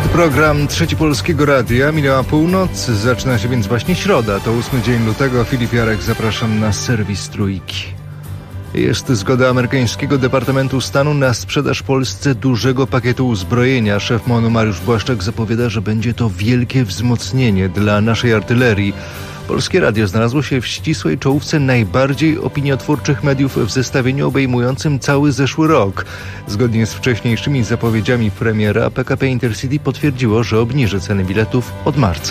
Tu program Trzeci Polskiego Radia. Minęła północ, zaczyna się więc właśnie środa. To 8 dzień lutego. Filip Jarek, zapraszam na serwis Trójki. Jest zgoda amerykańskiego Departamentu Stanu na sprzedaż Polsce dużego pakietu uzbrojenia. Szef MON-u Mariusz Błaszczak zapowiada, że będzie to wielkie wzmocnienie dla naszej artylerii. Polskie Radio znalazło się w ścisłej czołówce najbardziej opiniotwórczych mediów w zestawieniu obejmującym cały zeszły rok. Zgodnie z wcześniejszymi zapowiedziami premiera, PKP Intercity potwierdziło, że obniży ceny biletów od marca.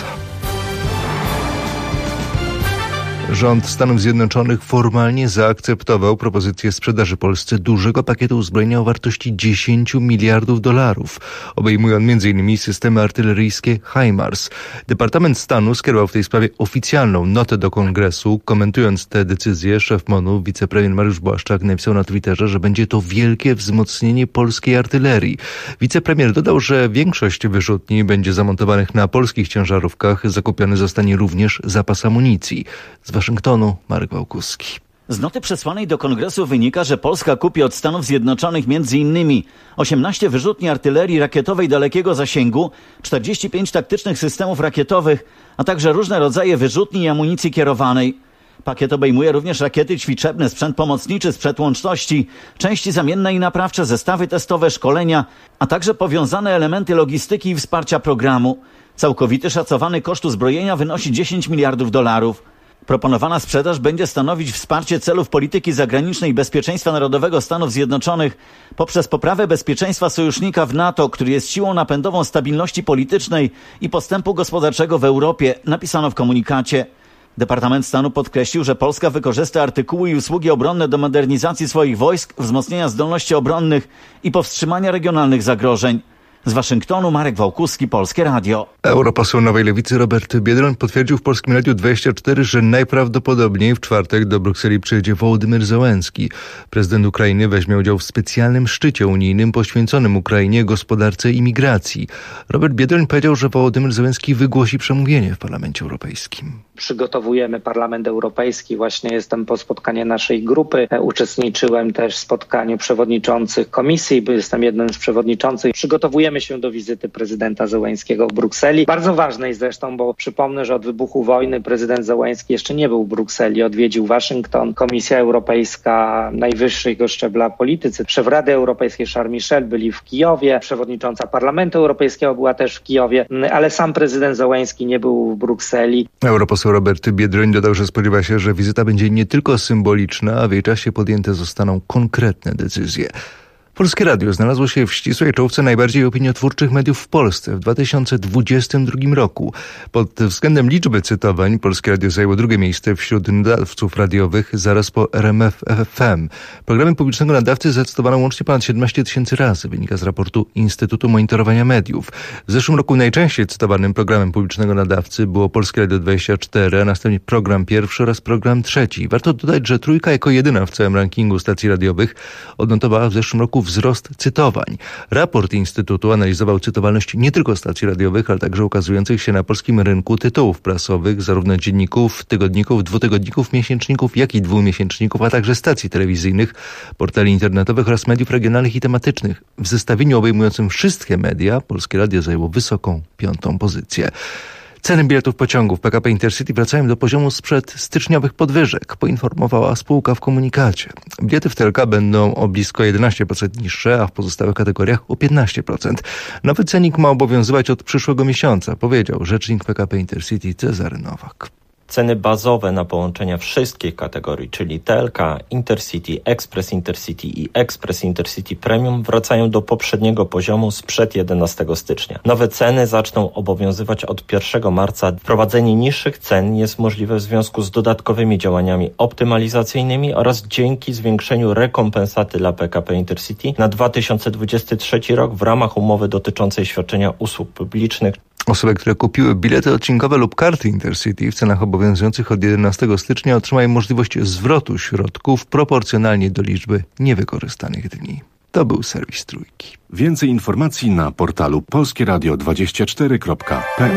Rząd Stanów Zjednoczonych formalnie zaakceptował propozycję sprzedaży Polsce dużego pakietu uzbrojenia o wartości $10 miliardów. Obejmuje on m.in. systemy artyleryjskie HIMARS. Departament Stanu skierował w tej sprawie oficjalną notę do Kongresu. Komentując tę decyzję, szef MON-u, wicepremier Mariusz Błaszczak, napisał na Twitterze, że będzie to wielkie wzmocnienie polskiej artylerii. Wicepremier dodał, że większość wyrzutni będzie zamontowanych na polskich ciężarówkach. Zakupiony zostanie również zapas amunicji. Z Waszyngtonu Marek Wałkuski. Z noty przesłanej do Kongresu wynika, że Polska kupi od Stanów Zjednoczonych m.in. 18 wyrzutni artylerii rakietowej dalekiego zasięgu, 45 taktycznych systemów rakietowych, a także różne rodzaje wyrzutni i amunicji kierowanej. Pakiet obejmuje również rakiety ćwiczebne, sprzęt pomocniczy, sprzęt łączności, części zamienne i naprawcze, zestawy testowe, szkolenia, a także powiązane elementy logistyki i wsparcia programu. Całkowity szacowany koszt uzbrojenia wynosi $10 miliardów. Proponowana sprzedaż będzie stanowić wsparcie celów polityki zagranicznej i bezpieczeństwa narodowego Stanów Zjednoczonych poprzez poprawę bezpieczeństwa sojusznika w NATO, który jest siłą napędową stabilności politycznej i postępu gospodarczego w Europie, napisano w komunikacie. Departament Stanu podkreślił, że Polska wykorzysta artykuły i usługi obronne do modernizacji swoich wojsk, wzmocnienia zdolności obronnych i powstrzymania regionalnych zagrożeń. Z Waszyngtonu Marek Wałkuski, Polskie Radio. Europoseł Nowej Lewicy Robert Biedroń potwierdził w Polskim Radiu 24, że najprawdopodobniej w czwartek do Brukseli przyjedzie Wołodymyr Zełenski. Prezydent Ukrainy weźmie udział w specjalnym szczycie unijnym poświęconym Ukrainie, gospodarce i migracji. Robert Biedroń powiedział, że Wołodymyr Zełenski wygłosi przemówienie w Parlamencie Europejskim. Przygotowujemy Parlament Europejski. Właśnie jestem po spotkaniu naszej grupy. Uczestniczyłem też w spotkaniu przewodniczących komisji, bo jestem jednym z przewodniczących. Przygotowujemy się do wizyty prezydenta Zełenskiego w Brukseli. Bardzo ważnej zresztą, bo przypomnę, że od wybuchu wojny prezydent Zełenski jeszcze nie był w Brukseli. Odwiedził Waszyngton. Komisja Europejska najwyższego szczebla politycy, szef Rady Europejskiej Charles Michel byli w Kijowie. Przewodnicząca Parlamentu Europejskiego była też w Kijowie, ale sam prezydent Zełenski nie był w Brukseli. Europoseł Robert Biedroń dodał, że spodziewa się, że wizyta będzie nie tylko symboliczna, a w jej czasie podjęte zostaną konkretne decyzje. Polskie Radio znalazło się w ścisłej czołówce najbardziej opiniotwórczych mediów w Polsce w 2022 roku. Pod względem liczby cytowań Polskie Radio zajęło drugie miejsce wśród nadawców radiowych zaraz po RMF FM. Programy publicznego nadawcy zacytowano łącznie ponad 17 000 razy, wynika z raportu Instytutu Monitorowania Mediów. W zeszłym roku najczęściej cytowanym programem publicznego nadawcy było Polskie Radio 24, a następnie program pierwszy oraz program trzeci. Warto dodać, że Trójka jako jedyna w całym rankingu stacji radiowych odnotowała w zeszłym roku wzrost cytowań. Raport Instytutu analizował cytowalność nie tylko stacji radiowych, ale także ukazujących się na polskim rynku tytułów prasowych, zarówno dzienników, tygodników, dwutygodników, miesięczników, jak i dwumiesięczników, a także stacji telewizyjnych, portali internetowych oraz mediów regionalnych i tematycznych. W zestawieniu obejmującym wszystkie media Polskie Radio zajęło wysoką 5. pozycję. Ceny biletów pociągów PKP Intercity wracają do poziomu sprzed styczniowych podwyżek, poinformowała spółka w komunikacie. Bilety w TLK będą o blisko 11% niższe, a w pozostałych kategoriach o 15%. Nowy cenik ma obowiązywać od przyszłego miesiąca, powiedział rzecznik PKP Intercity Cezary Nowak. Ceny bazowe na połączenia wszystkich kategorii, czyli TLK, Intercity, Express Intercity i Express Intercity Premium wracają do poprzedniego poziomu sprzed 11 stycznia. Nowe ceny zaczną obowiązywać od 1 marca. Wprowadzenie niższych cen jest możliwe w związku z dodatkowymi działaniami optymalizacyjnymi oraz dzięki zwiększeniu rekompensaty dla PKP Intercity na 2023 rok w ramach umowy dotyczącej świadczenia usług publicznych. Osoby, które kupiły bilety odcinkowe lub karty Intercity w cenach obowiązujących od 11 stycznia otrzymają możliwość zwrotu środków proporcjonalnie do liczby niewykorzystanych dni. To był serwis Trójki. Więcej informacji na portalu polskieradio24.pl.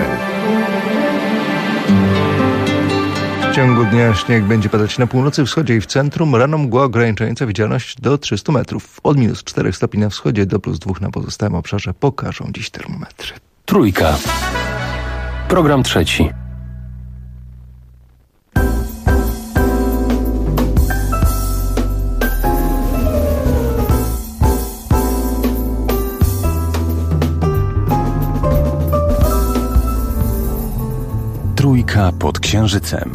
W ciągu dnia śnieg będzie padać na północy, wschodzie i w centrum. Rano mgła ograniczająca widzialność do 300 metrów. Od -4 stopni na wschodzie do +2 na pozostałym obszarze pokażą dziś termometry. Trójka. Program trzeci. Trójka pod księżycem.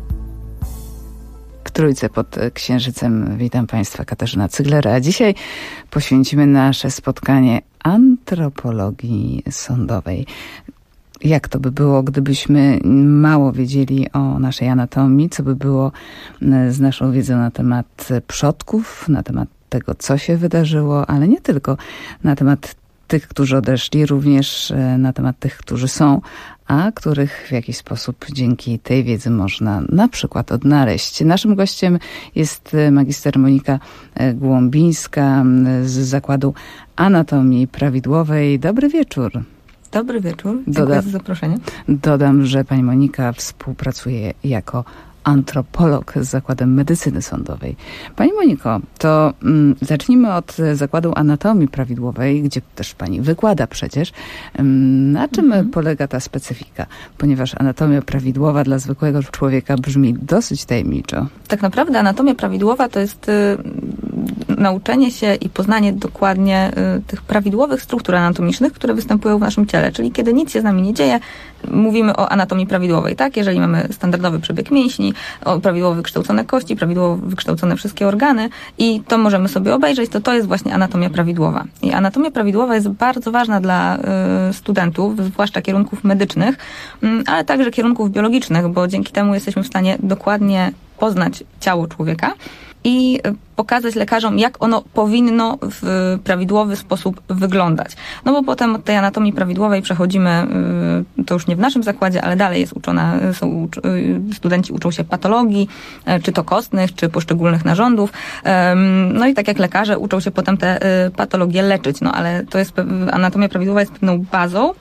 W Trójce pod księżycem witam Państwa, Katarzyna Cyglera. A dzisiaj poświęcimy nasze spotkanie antropologii sądowej. Jak to by było, gdybyśmy mało wiedzieli o naszej anatomii? Co by było z naszą wiedzą na temat przodków, na temat tego, co się wydarzyło, ale nie tylko na temat tych, którzy odeszli, również na temat tych, którzy są, a których w jakiś sposób dzięki tej wiedzy można na przykład odnaleźć. Naszym gościem jest magister Monika Głąbińska z Zakładu Anatomii Prawidłowej. Dobry wieczór. Dobry wieczór. Dziękuję za zaproszenie. Dodam, że pani Monika współpracuje jako antropolog z Zakładem Medycyny Sądowej. Pani Moniko, to zacznijmy od Zakładu Anatomii Prawidłowej, gdzie też pani wykłada przecież. Na czym polega ta specyfika? Ponieważ anatomia prawidłowa dla zwykłego człowieka brzmi dosyć tajemniczo. Tak naprawdę anatomia prawidłowa to jest nauczenie się i poznanie dokładnie tych prawidłowych struktur anatomicznych, które występują w naszym ciele. Czyli kiedy nic się z nami nie dzieje, mówimy o anatomii prawidłowej, tak? Jeżeli mamy standardowy przebieg mięśni, prawidłowo wykształcone kości, prawidłowo wykształcone wszystkie organy i to możemy sobie obejrzeć, to jest właśnie anatomia prawidłowa. I anatomia prawidłowa jest bardzo ważna dla studentów, zwłaszcza kierunków medycznych, ale także kierunków biologicznych, bo dzięki temu jesteśmy w stanie dokładnie poznać ciało człowieka i pokazać lekarzom, jak ono powinno w prawidłowy sposób wyglądać. No bo potem od tej anatomii prawidłowej przechodzimy, to już nie w naszym zakładzie, ale dalej jest uczona, studenci uczą się patologii, czy to kostnych, czy poszczególnych narządów. No i tak jak lekarze uczą się potem te patologie leczyć. No ale to jest, anatomia prawidłowa jest pewną bazą,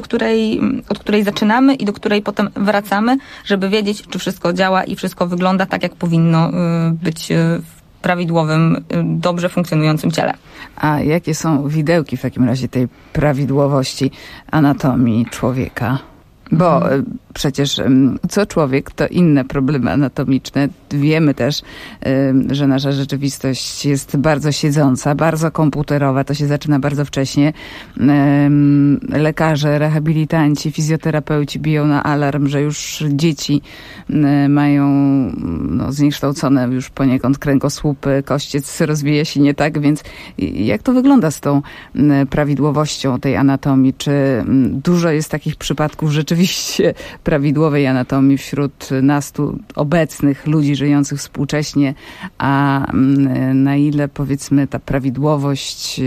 od której zaczynamy i do której potem wracamy, żeby wiedzieć, czy wszystko działa i wszystko wygląda tak, jak powinno być w prawidłowym, dobrze funkcjonującym ciele. A jakie są widełki w takim razie tej prawidłowości anatomii człowieka? Bo przecież co człowiek, to inne problemy anatomiczne. Wiemy też, że nasza rzeczywistość jest bardzo siedząca, bardzo komputerowa. To się zaczyna bardzo wcześnie. Lekarze, rehabilitanci, fizjoterapeuci biją na alarm, że już dzieci mają zniekształcone już poniekąd kręgosłupy, kościec rozwija się nie tak, więc jak to wygląda z tą prawidłowością tej anatomii? Czy dużo jest takich przypadków rzeczywiście prawidłowej anatomii wśród nas tu obecnych ludzi żyjących współcześnie, a na ile powiedzmy ta prawidłowość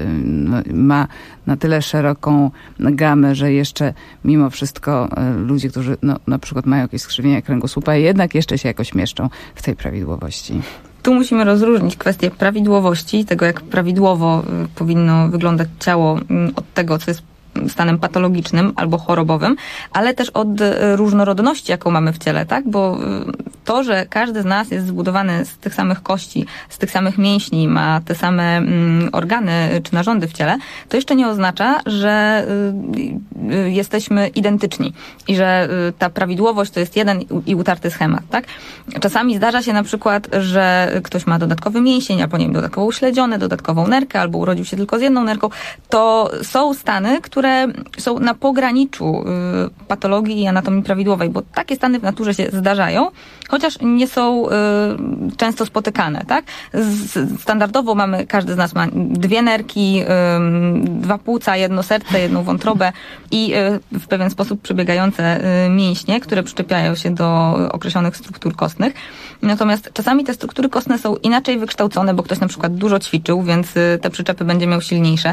ma na tyle szeroką gamę, że jeszcze mimo wszystko ludzie, którzy na przykład mają jakieś skrzywienia kręgosłupa, jednak jeszcze się jakoś mieszczą w tej prawidłowości. Tu musimy rozróżnić kwestię prawidłowości, tego jak prawidłowo powinno wyglądać ciało od tego, co jest stanem patologicznym albo chorobowym, ale też od różnorodności, jaką mamy w ciele, tak? Bo to, że każdy z nas jest zbudowany z tych samych kości, z tych samych mięśni, ma te same organy czy narządy w ciele, to jeszcze nie oznacza, że jesteśmy identyczni i że ta prawidłowość to jest jeden i utarty schemat, tak? Czasami zdarza się na przykład, że ktoś ma dodatkowy mięsień, albo nie wiem, dodatkowo uśledziony, dodatkową nerkę, albo urodził się tylko z jedną nerką. To są stany, które są na pograniczu patologii i anatomii prawidłowej, bo takie stany w naturze się zdarzają, chociaż nie są często spotykane, tak? Standardowo każdy z nas ma 2 nerki, 2 płuca, 1 serce, 1 wątrobę i w pewien sposób przebiegające mięśnie, które przyczepiają się do określonych struktur kostnych. Natomiast czasami te struktury kostne są inaczej wykształcone, bo ktoś na przykład dużo ćwiczył, więc te przyczepy będzie miał silniejsze.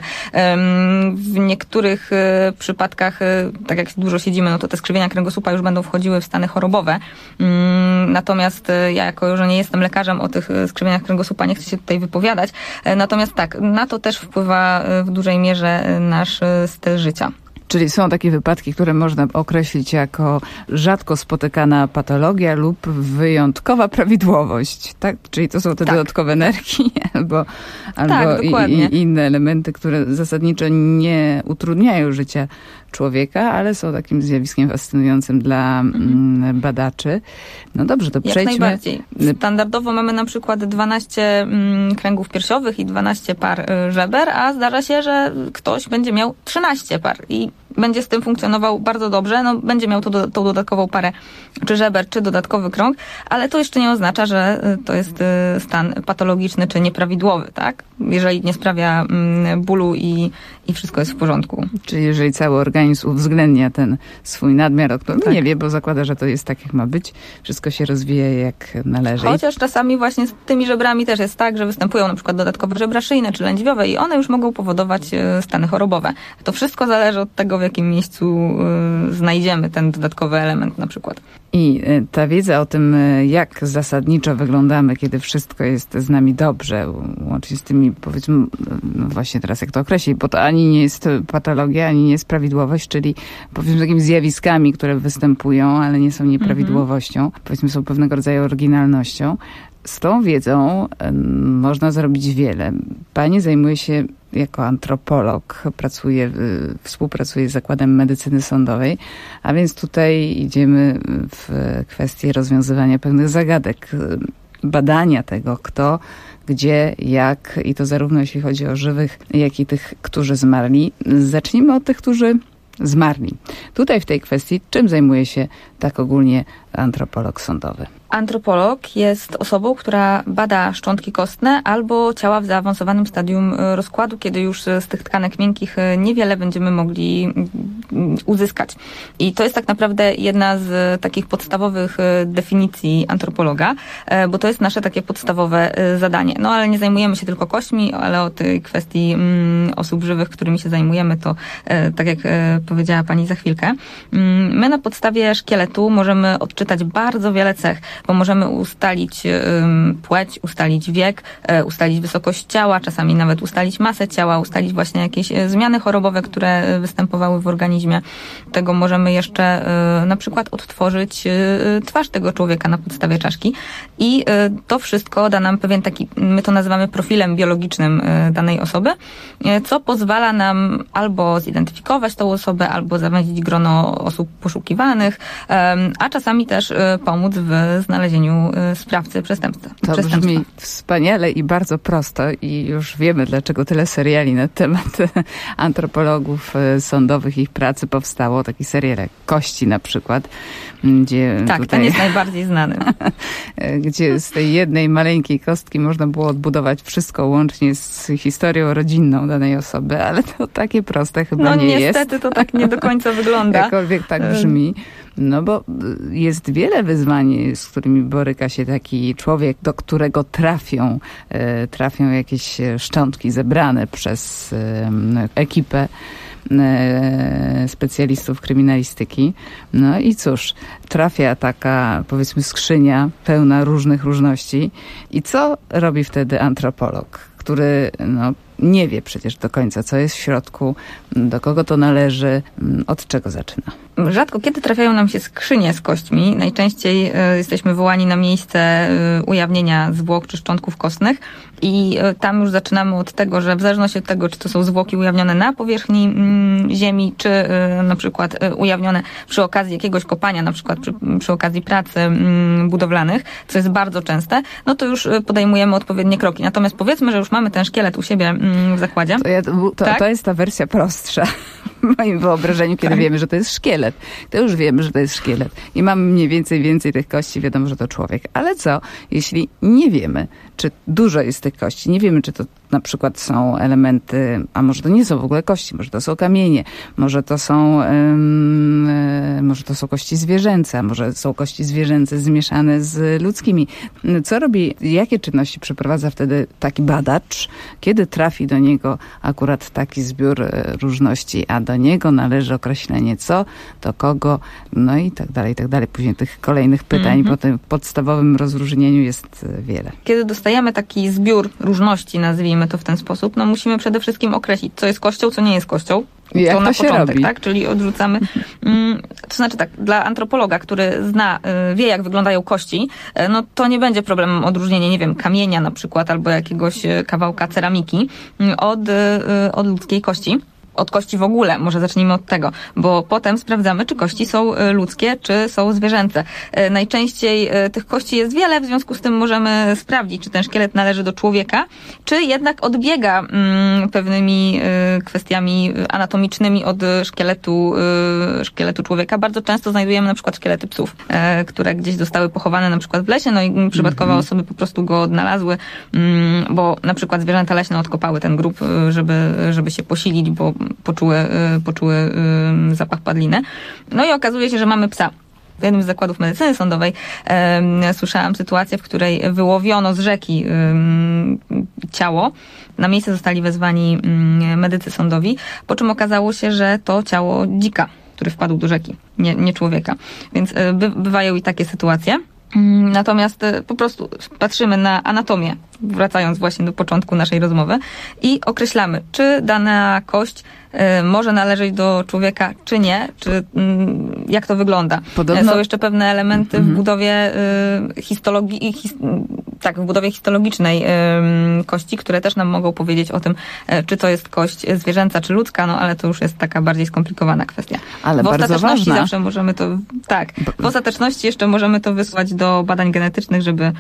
W niektórych przypadkach, tak jak dużo siedzimy, no to te skrzywienia kręgosłupa już będą wchodziły w stany chorobowe. Natomiast ja, jako że nie jestem lekarzem, o tych skrzywieniach kręgosłupa nie chcę się tutaj wypowiadać. Natomiast tak, na to też wpływa w dużej mierze nasz styl życia. Czyli są takie wypadki, które można określić jako rzadko spotykana patologia lub wyjątkowa prawidłowość, tak? Czyli to są te dodatkowe nerki albo inne elementy, które zasadniczo nie utrudniają życia człowieka, ale są takim zjawiskiem fascynującym dla badaczy. No dobrze, to przejdźmy. Jak najbardziej. Standardowo mamy na przykład 12 kręgów piersiowych i 12 par żeber, a zdarza się, że ktoś będzie miał 13 par i będzie z tym funkcjonował bardzo dobrze, no będzie miał tą dodatkową parę czy żeber, czy dodatkowy krąg, ale to jeszcze nie oznacza, że to jest stan patologiczny czy nieprawidłowy, tak? Jeżeli nie sprawia bólu i wszystko jest w porządku. Czyli jeżeli cały organizm uwzględnia ten swój nadmiar, o którym nie wie, bo zakłada, że to jest tak, jak ma być, wszystko się rozwija jak należy. Chociaż czasami właśnie z tymi żebrami też jest tak, że występują na przykład dodatkowe żebra szyjne czy lędźwiowe i one już mogą powodować stany chorobowe. To wszystko zależy od tego, w jakim miejscu znajdziemy ten dodatkowy element na przykład. I ta wiedza o tym, jak zasadniczo wyglądamy, kiedy wszystko jest z nami dobrze, łącznie z tymi, powiedzmy, no właśnie teraz jak to określić, bo to ani nie jest patologia, ani nie jest prawidłowość, czyli powiedzmy takimi zjawiskami, które występują, ale nie są nieprawidłowością, powiedzmy są pewnego rodzaju oryginalnością. Z tą wiedzą można zrobić wiele. Pani zajmuje się jako antropolog, współpracuje z Zakładem Medycyny Sądowej, a więc tutaj idziemy w kwestię rozwiązywania pewnych zagadek, badania tego, kto, gdzie, jak i to zarówno jeśli chodzi o żywych, jak i tych, którzy zmarli. Zacznijmy od tych, którzy zmarli. Tutaj w tej kwestii czym zajmuje się tak ogólnie antropolog sądowy? Antropolog jest osobą, która bada szczątki kostne albo ciała w zaawansowanym stadium rozkładu, kiedy już z tych tkanek miękkich niewiele będziemy mogli uzyskać. I to jest tak naprawdę jedna z takich podstawowych definicji antropologa, bo to jest nasze takie podstawowe zadanie. No ale nie zajmujemy się tylko kośćmi, ale o tej kwestii osób żywych, którymi się zajmujemy, to tak jak powiedziała Pani za chwilkę. My na podstawie szkieletu możemy odczytać bardzo wiele cech, bo możemy ustalić płeć, ustalić wiek, ustalić wysokość ciała, czasami nawet ustalić masę ciała, ustalić właśnie jakieś zmiany chorobowe, które występowały w organizmie. Tego możemy jeszcze na przykład odtworzyć twarz tego człowieka na podstawie czaszki i to wszystko da nam pewien taki, my to nazywamy profilem biologicznym danej osoby, co pozwala nam albo zidentyfikować tą osobę, albo zawęzić grono osób poszukiwanych, a czasami też pomóc w znalezieniu sprawcy przestępstwa. To brzmi wspaniale i bardzo prosto i już wiemy, dlaczego tyle seriali na temat antropologów sądowych i ich pracy powstało. Taki serial jak Kości na przykład, gdzie tak, ten jest najbardziej znany. Gdzie z tej jednej maleńkiej kostki można było odbudować wszystko, łącznie z historią rodzinną danej osoby, ale to takie proste chyba nie jest. No niestety to tak nie do końca wygląda. Jakkolwiek tak brzmi. No bo jest wiele wyzwań, z którymi boryka się taki człowiek, do którego trafią jakieś szczątki zebrane przez ekipę specjalistów kryminalistyki. No i cóż, trafia taka, powiedzmy, skrzynia pełna różnych różności. I co robi wtedy antropolog, który nie wie przecież do końca, co jest w środku, do kogo to należy, od czego zaczyna? Rzadko kiedy trafiają nam się skrzynie z kośćmi. Najczęściej jesteśmy wołani na miejsce ujawnienia zwłok czy szczątków kostnych i tam już zaczynamy od tego, że w zależności od tego, czy to są zwłoki ujawnione na powierzchni ziemi, czy na przykład ujawnione przy okazji jakiegoś kopania, na przykład przy okazji pracy budowlanych, co jest bardzo częste, no to już podejmujemy odpowiednie kroki. Natomiast powiedzmy, że już mamy ten szkielet u siebie w zakładzie. To jest ta wersja prostsza w moim wyobrażeniu, kiedy wiemy, że to jest szkielet. To już wiemy, że to jest szkielet. I mamy mniej więcej tych kości, wiadomo, że to człowiek. Ale co, jeśli nie wiemy, czy dużo jest tych kości, nie wiemy, czy to na przykład są elementy, a może to nie są w ogóle kości, może to są kamienie, może to są kości zwierzęce, a może są kości zwierzęce zmieszane z ludzkimi. Co robi, jakie czynności przeprowadza wtedy taki badacz, kiedy trafi do niego akurat taki zbiór różności, a do niego należy określenie co, do kogo, no i tak dalej, i tak dalej. Później tych kolejnych pytań po tym podstawowym rozróżnieniu jest wiele. Kiedy dostajemy taki zbiór różności, nazwijmy to w ten sposób, no musimy przede wszystkim określić, co jest kością, co nie jest kością. Jak to na się początek, robi? tak? Czyli odrzucamy. To znaczy tak, dla antropologa, który wie, jak wyglądają kości, no to nie będzie problemem odróżnienie, nie wiem, kamienia na przykład, albo jakiegoś kawałka ceramiki od ludzkiej kości. Od kości w ogóle, może zacznijmy od tego, bo potem sprawdzamy, czy kości są ludzkie, czy są zwierzęce. Najczęściej tych kości jest wiele, w związku z tym możemy sprawdzić, czy ten szkielet należy do człowieka, czy jednak odbiega pewnymi kwestiami anatomicznymi od szkieletu człowieka. Bardzo często znajdujemy na przykład szkielety psów, które gdzieś zostały pochowane na przykład w lesie, no i przypadkowe osoby po prostu go odnalazły, bo na przykład zwierzęta leśne odkopały ten grób, żeby się posilić, bo poczuły zapach padliny. No i okazuje się, że mamy psa. W jednym z zakładów medycyny sądowej słyszałam sytuację, w której wyłowiono z rzeki ciało. Na miejsce zostali wezwani medycy sądowi, po czym okazało się, że to ciało dzika, który wpadł do rzeki, nie człowieka. Więc bywają i takie sytuacje. Natomiast po prostu patrzymy na anatomię, wracając właśnie do początku naszej rozmowy, i określamy, czy dana kość może należeć do człowieka, czy nie, czy jak to wygląda. Są jeszcze pewne elementy w budowie w budowie histologicznej kości, które też nam mogą powiedzieć o tym, czy to jest kość zwierzęca, czy ludzka, no ale to już jest taka bardziej skomplikowana kwestia. Ale w bardzo ostateczności ważna. zawsze możemy to, w ostateczności jeszcze możemy to wysłać do badań genetycznych,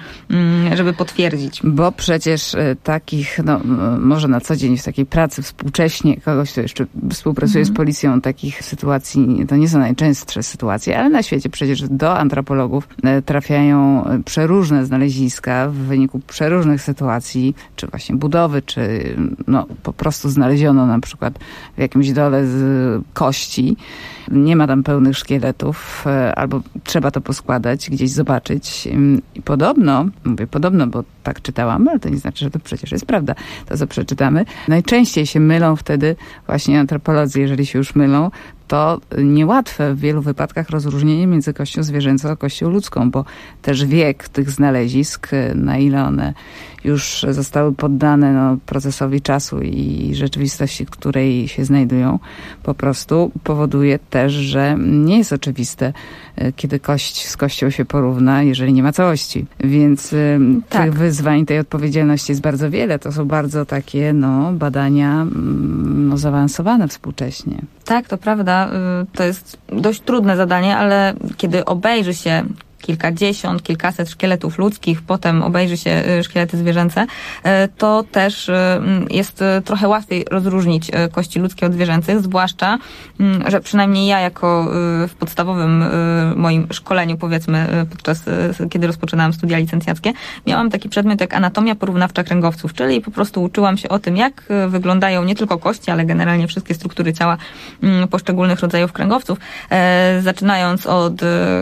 żeby potwierdzić. Bo przecież takich, może na co dzień w takiej pracy współcześnie, kogoś, kto jeszcze współpracuje z policją, takich sytuacji, to nie są najczęstsze sytuacje, ale na świecie przecież do antropologów trafiają przeróżne znaleziska w wyniku przeróżnych sytuacji, czy właśnie budowy, czy po prostu znaleziono na przykład w jakimś dole z kości. Nie ma tam pełnych szkieletów, albo trzeba to poskładać, gdzieś zobaczyć. I podobno, bo tak czytałam, ale to nie znaczy, że to przecież jest prawda, to co przeczytamy. Najczęściej się mylą wtedy właśnie antropolodzy, jeżeli się już mylą, to niełatwe w wielu wypadkach rozróżnienie między kością zwierzęcą a kością ludzką, bo też wiek tych znalezisk, na ile one już zostały poddane procesowi czasu i rzeczywistości, w której się znajdują, po prostu powoduje też, że nie jest oczywiste, kiedy kość z kością się porówna, jeżeli nie ma całości. Więc tych wyzwań, tej odpowiedzialności jest bardzo wiele. To są bardzo takie badania zaawansowane współcześnie. Tak, to prawda. To jest dość trudne zadanie, ale kiedy obejrzy się kilkadziesiąt, kilkaset szkieletów ludzkich, potem obejrzy się szkielety zwierzęce, to też jest trochę łatwiej rozróżnić kości ludzkie od zwierzęcych, zwłaszcza, że przynajmniej ja jako w podstawowym moim szkoleniu, powiedzmy, kiedy rozpoczynałam studia licencjackie, miałam taki przedmiot jak anatomia porównawcza kręgowców, czyli po prostu uczyłam się o tym, jak wyglądają nie tylko kości, ale generalnie wszystkie struktury ciała poszczególnych rodzajów kręgowców, zaczynając od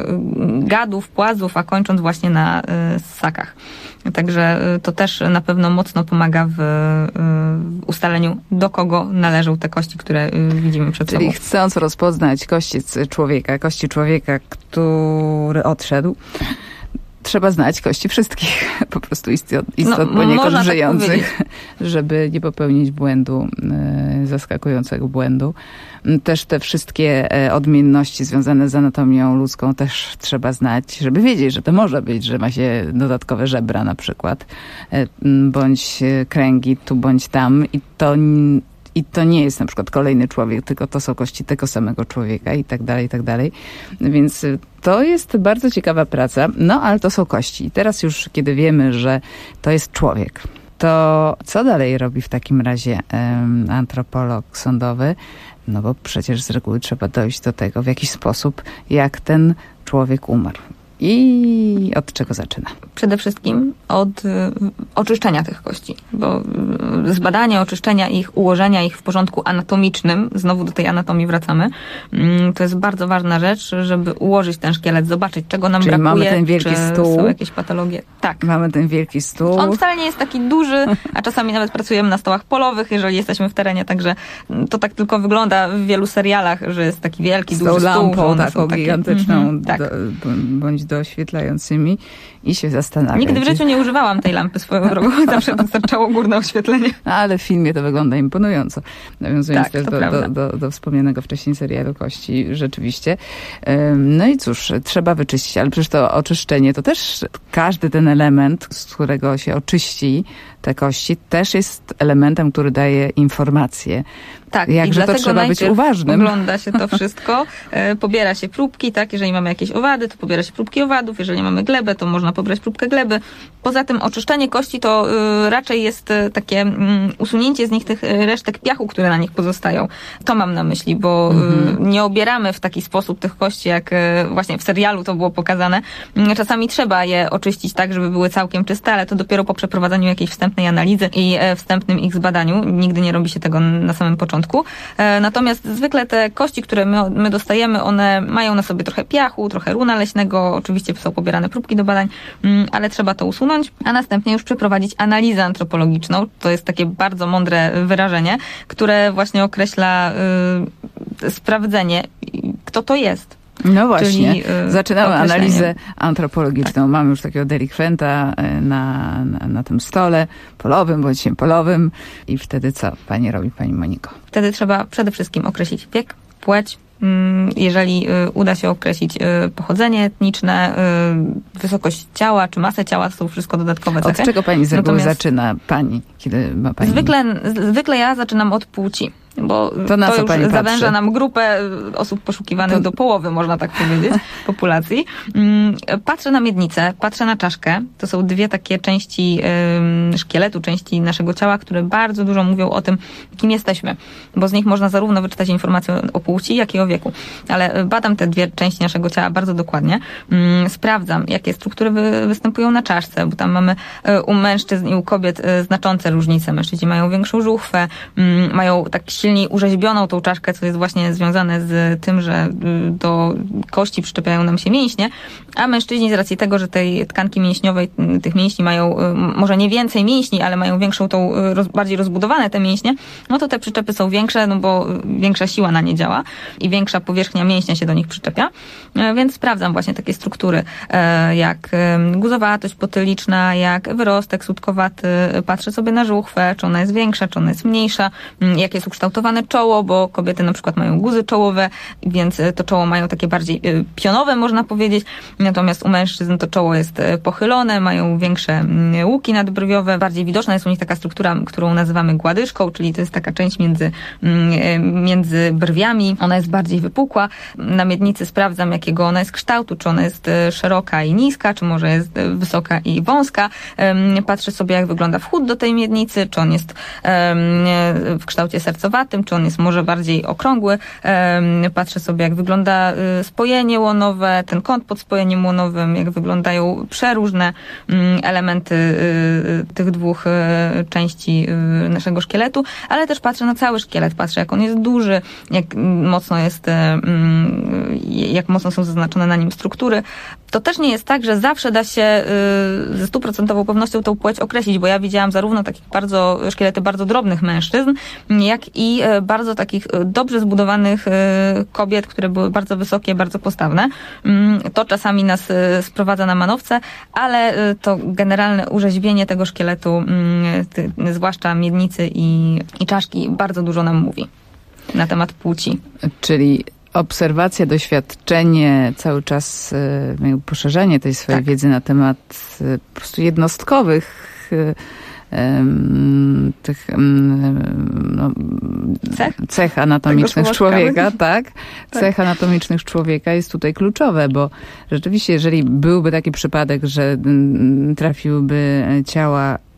gadów, płazów, a kończąc właśnie na ssakach. Także to też na pewno mocno pomaga w ustaleniu, do kogo należą te kości, które widzimy przed sobą. Czyli chcąc rozpoznać kości człowieka, który odszedł, trzeba znać kości wszystkich, po prostu istot poniekąd żyjących, tak, żeby nie popełnić błędu, zaskakującego błędu. Też te wszystkie odmienności związane z anatomią ludzką też trzeba znać, żeby wiedzieć, że to może być, że ma się dodatkowe żebra na przykład, bądź kręgi tu, bądź tam i to nie jest na przykład kolejny człowiek, tylko to są kości tego samego człowieka i tak dalej, i tak dalej. Więc to jest bardzo ciekawa praca, ale to są kości. I teraz już, kiedy wiemy, że to jest człowiek, to co dalej robi w takim razie antropolog sądowy? Bo przecież z reguły trzeba dojść do tego w jakiś sposób, jak ten człowiek umarł. I od czego zaczyna? Przede wszystkim od oczyszczenia tych kości, bo zbadanie, oczyszczenia ich, ułożenia ich w porządku anatomicznym, znowu do tej anatomii wracamy, to jest bardzo ważna rzecz, żeby ułożyć ten szkielet, zobaczyć, czego nam brakuje, mamy ten wielki czy stół. Są jakieś patologie. Tak. Mamy ten wielki stół. On wcale nie jest taki duży, a czasami nawet pracujemy na stołach polowych, jeżeli jesteśmy w terenie, także to tak tylko wygląda w wielu serialach, że jest taki wielki, duży stół. Lampą taką gigantyczną, tak. Bądź doświetlającymi i się zastanawiać. Nigdy w życiu nie używałam tej lampy swoją drogą, zawsze wystarczało górne oświetlenie. Ale w filmie to wygląda imponująco. Nawiązując Tak, też do wspomnianego wcześniej serialu Kości, rzeczywiście. No i cóż, trzeba wyczyścić, ale przecież to oczyszczenie, to też każdy ten element, z którego się oczyści te kości, też jest elementem, który daje informacje. Tak, jakże to trzeba być uważnym. Ogląda się to wszystko, pobiera się próbki, tak, jeżeli mamy jakieś owady, to pobiera się próbki owadów, jeżeli mamy glebę, to można pobrać próbkę gleby. Poza tym oczyszczenie kości to raczej jest takie usunięcie z nich tych resztek piachu, które na nich pozostają. To mam na myśli, bo nie obieramy w taki sposób tych kości, jak właśnie w serialu to było pokazane. Czasami trzeba je oczyścić tak, żeby były całkiem czyste, ale to dopiero po przeprowadzaniu jakiejś wstępnej analizy i wstępnym ich zbadaniu. Nigdy nie robi się tego na samym początku. Natomiast zwykle te kości, które my dostajemy, one mają na sobie trochę piachu, trochę runa leśnego, oczywiście są pobierane próbki do badań, ale trzeba to usunąć, a następnie już przeprowadzić analizę antropologiczną. To jest takie bardzo mądre wyrażenie, które właśnie określa sprawdzenie, kto to jest. No właśnie, czyli zaczynamy analizę antropologiczną. Mamy już takiego delikwenta na tym stole polowym, bądź polowym. I wtedy co pani robi, pani Moniko? Wtedy trzeba przede wszystkim określić wiek, płeć. Jeżeli uda się określić pochodzenie etniczne, wysokość ciała czy masę ciała, to są wszystko dodatkowe cechy. Od czego pani z reguły zaczyna? Kiedy ma pani... Zwykle ja zaczynam od płci. Bo to już zawęża nam grupę osób poszukiwanych do połowy, można tak powiedzieć, populacji. Patrzę na miednicę, patrzę na czaszkę. To są dwie takie części szkieletu, części naszego ciała, które bardzo dużo mówią o tym, kim jesteśmy. Bo z nich można zarówno wyczytać informacje o płci, jak i o wieku. Ale badam te dwie części naszego ciała bardzo dokładnie. Sprawdzam, jakie struktury występują na czaszce, bo tam mamy u mężczyzn i u kobiet znaczące różnice. Mężczyźni mają większą żuchwę, mają tak silniej urzeźbioną tą czaszkę, co jest właśnie związane z tym, że do kości przyczepiają nam się mięśnie, a mężczyźni z racji tego, że tej tkanki mięśniowej, tych mięśni mają może nie więcej mięśni, ale mają większą tą, bardziej rozbudowane te mięśnie, no to te przyczepy są większe, no bo większa siła na nie działa i większa powierzchnia mięśnia się do nich przyczepia, więc sprawdzam właśnie takie struktury, jak guzowatość potyliczna, jak wyrostek sutkowaty, patrzę sobie na żuchwę, czy ona jest większa, czy ona jest mniejsza, jak jest ukształtowane czoło, bo kobiety na przykład mają guzy czołowe, więc to czoło mają takie bardziej pionowe, można powiedzieć, natomiast u mężczyzn to czoło jest pochylone, mają większe łuki nadbrwiowe, bardziej widoczna jest u nich taka struktura, którą nazywamy gładyżką, czyli to jest taka część między brwiami, ona jest bardziej wypukła. Na miednicy sprawdzam, jakiego ona jest kształtu, czy ona jest szeroka i niska, czy może jest wysoka i wąska. Patrzę sobie, jak wygląda wchód do tej miednicy, czy on jest w kształcie sercowatym, czy on jest może bardziej okrągły. Patrzę sobie, jak wygląda spojenie łonowe, ten kąt pod spojeniem łonowym, jak wyglądają przeróżne elementy tych dwóch części naszego szkieletu, ale też patrzę na cały szkielet, patrzę, jak on jest duży, jak mocno są zaznaczone na nim struktury. To też nie jest tak, że zawsze da się ze 100% pewnością tą płeć określić, bo ja widziałam zarówno takich szkielety bardzo drobnych mężczyzn, jak i bardzo takich dobrze zbudowanych kobiet, które były bardzo wysokie, bardzo postawne. To czasami nas sprowadza na manowce, ale to generalne urzeźbienie tego szkieletu, zwłaszcza miednicy i czaszki, bardzo dużo nam mówi na temat płci. Czyli obserwacja, doświadczenie, cały czas poszerzanie tej swojej wiedzy na temat po prostu jednostkowych tych cech anatomicznych człowieka, tak? Cech anatomicznych człowieka jest tutaj kluczowe, bo rzeczywiście, jeżeli byłby taki przypadek, że trafiłyby ciała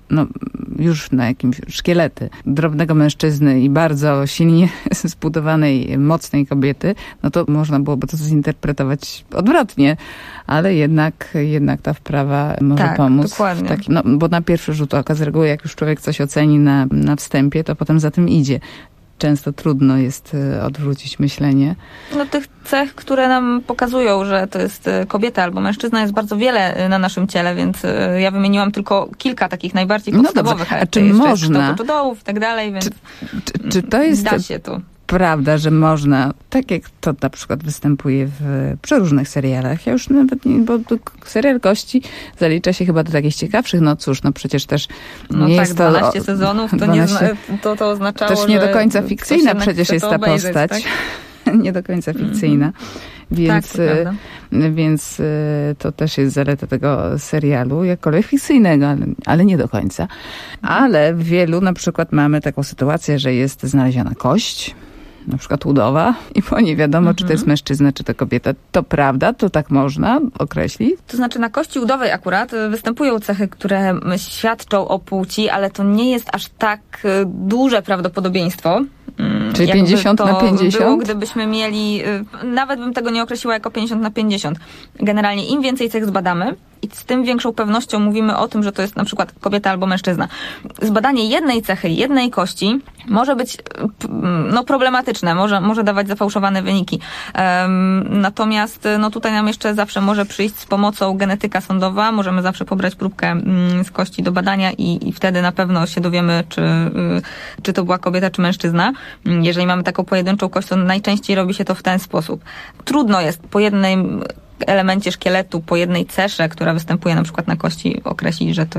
już na jakimś szkielety drobnego mężczyzny i bardzo silnie zbudowanej, mocnej kobiety, no to można byłoby to zinterpretować odwrotnie, ale jednak ta wprawa może pomóc. Dokładnie. Bo na pierwszy rzut oka z reguły, jak już człowiek coś oceni na wstępie, to potem za tym idzie. Często trudno jest odwrócić myślenie. Tych cech, które nam pokazują, że to jest kobieta albo mężczyzna, jest bardzo wiele na naszym ciele, więc ja wymieniłam tylko kilka takich najbardziej podstawowych. No dobrze. A czy można? Dołów i tak dalej, więc czy to jest... da się to. Prawda, że można, tak jak to na przykład występuje w przeróżnych serialach. Ja już nawet nie, bo serial Kości zalicza się chyba do takich ciekawszych. No cóż, przecież też nie jest to... 12 sezonów, to 12, to oznaczało, też nie do końca że fikcyjna przecież jest ta postać. Tak? Nie do końca fikcyjna. Więc, tak, więc to też jest zaleta tego serialu, jakkolwiek fikcyjnego, ale nie do końca. Ale w wielu na przykład mamy taką sytuację, że jest znaleziona kość, na przykład udowa i po nie wiadomo, czy to jest mężczyzna, czy to kobieta. To prawda? To tak można określić? To znaczy na kości udowej akurat występują cechy, które świadczą o płci, ale to nie jest aż tak duże prawdopodobieństwo. Czyli 50 na 50? Było, gdybyśmy mieli, nawet bym tego nie określiła jako 50 na 50. Generalnie im więcej cech zbadamy, i z tym większą pewnością mówimy o tym, że to jest na przykład kobieta albo mężczyzna. Zbadanie jednej cechy, jednej kości może być problematyczne, może dawać zafałszowane wyniki. Natomiast tutaj nam jeszcze zawsze może przyjść z pomocą genetyka sądowa. Możemy zawsze pobrać próbkę z kości do badania i wtedy na pewno się dowiemy, czy to była kobieta, czy mężczyzna. Jeżeli mamy taką pojedynczą kość, to najczęściej robi się to w ten sposób. Trudno jest po jednym elemencie szkieletu, po jednej cesze, która występuje na przykład na kości, określić, że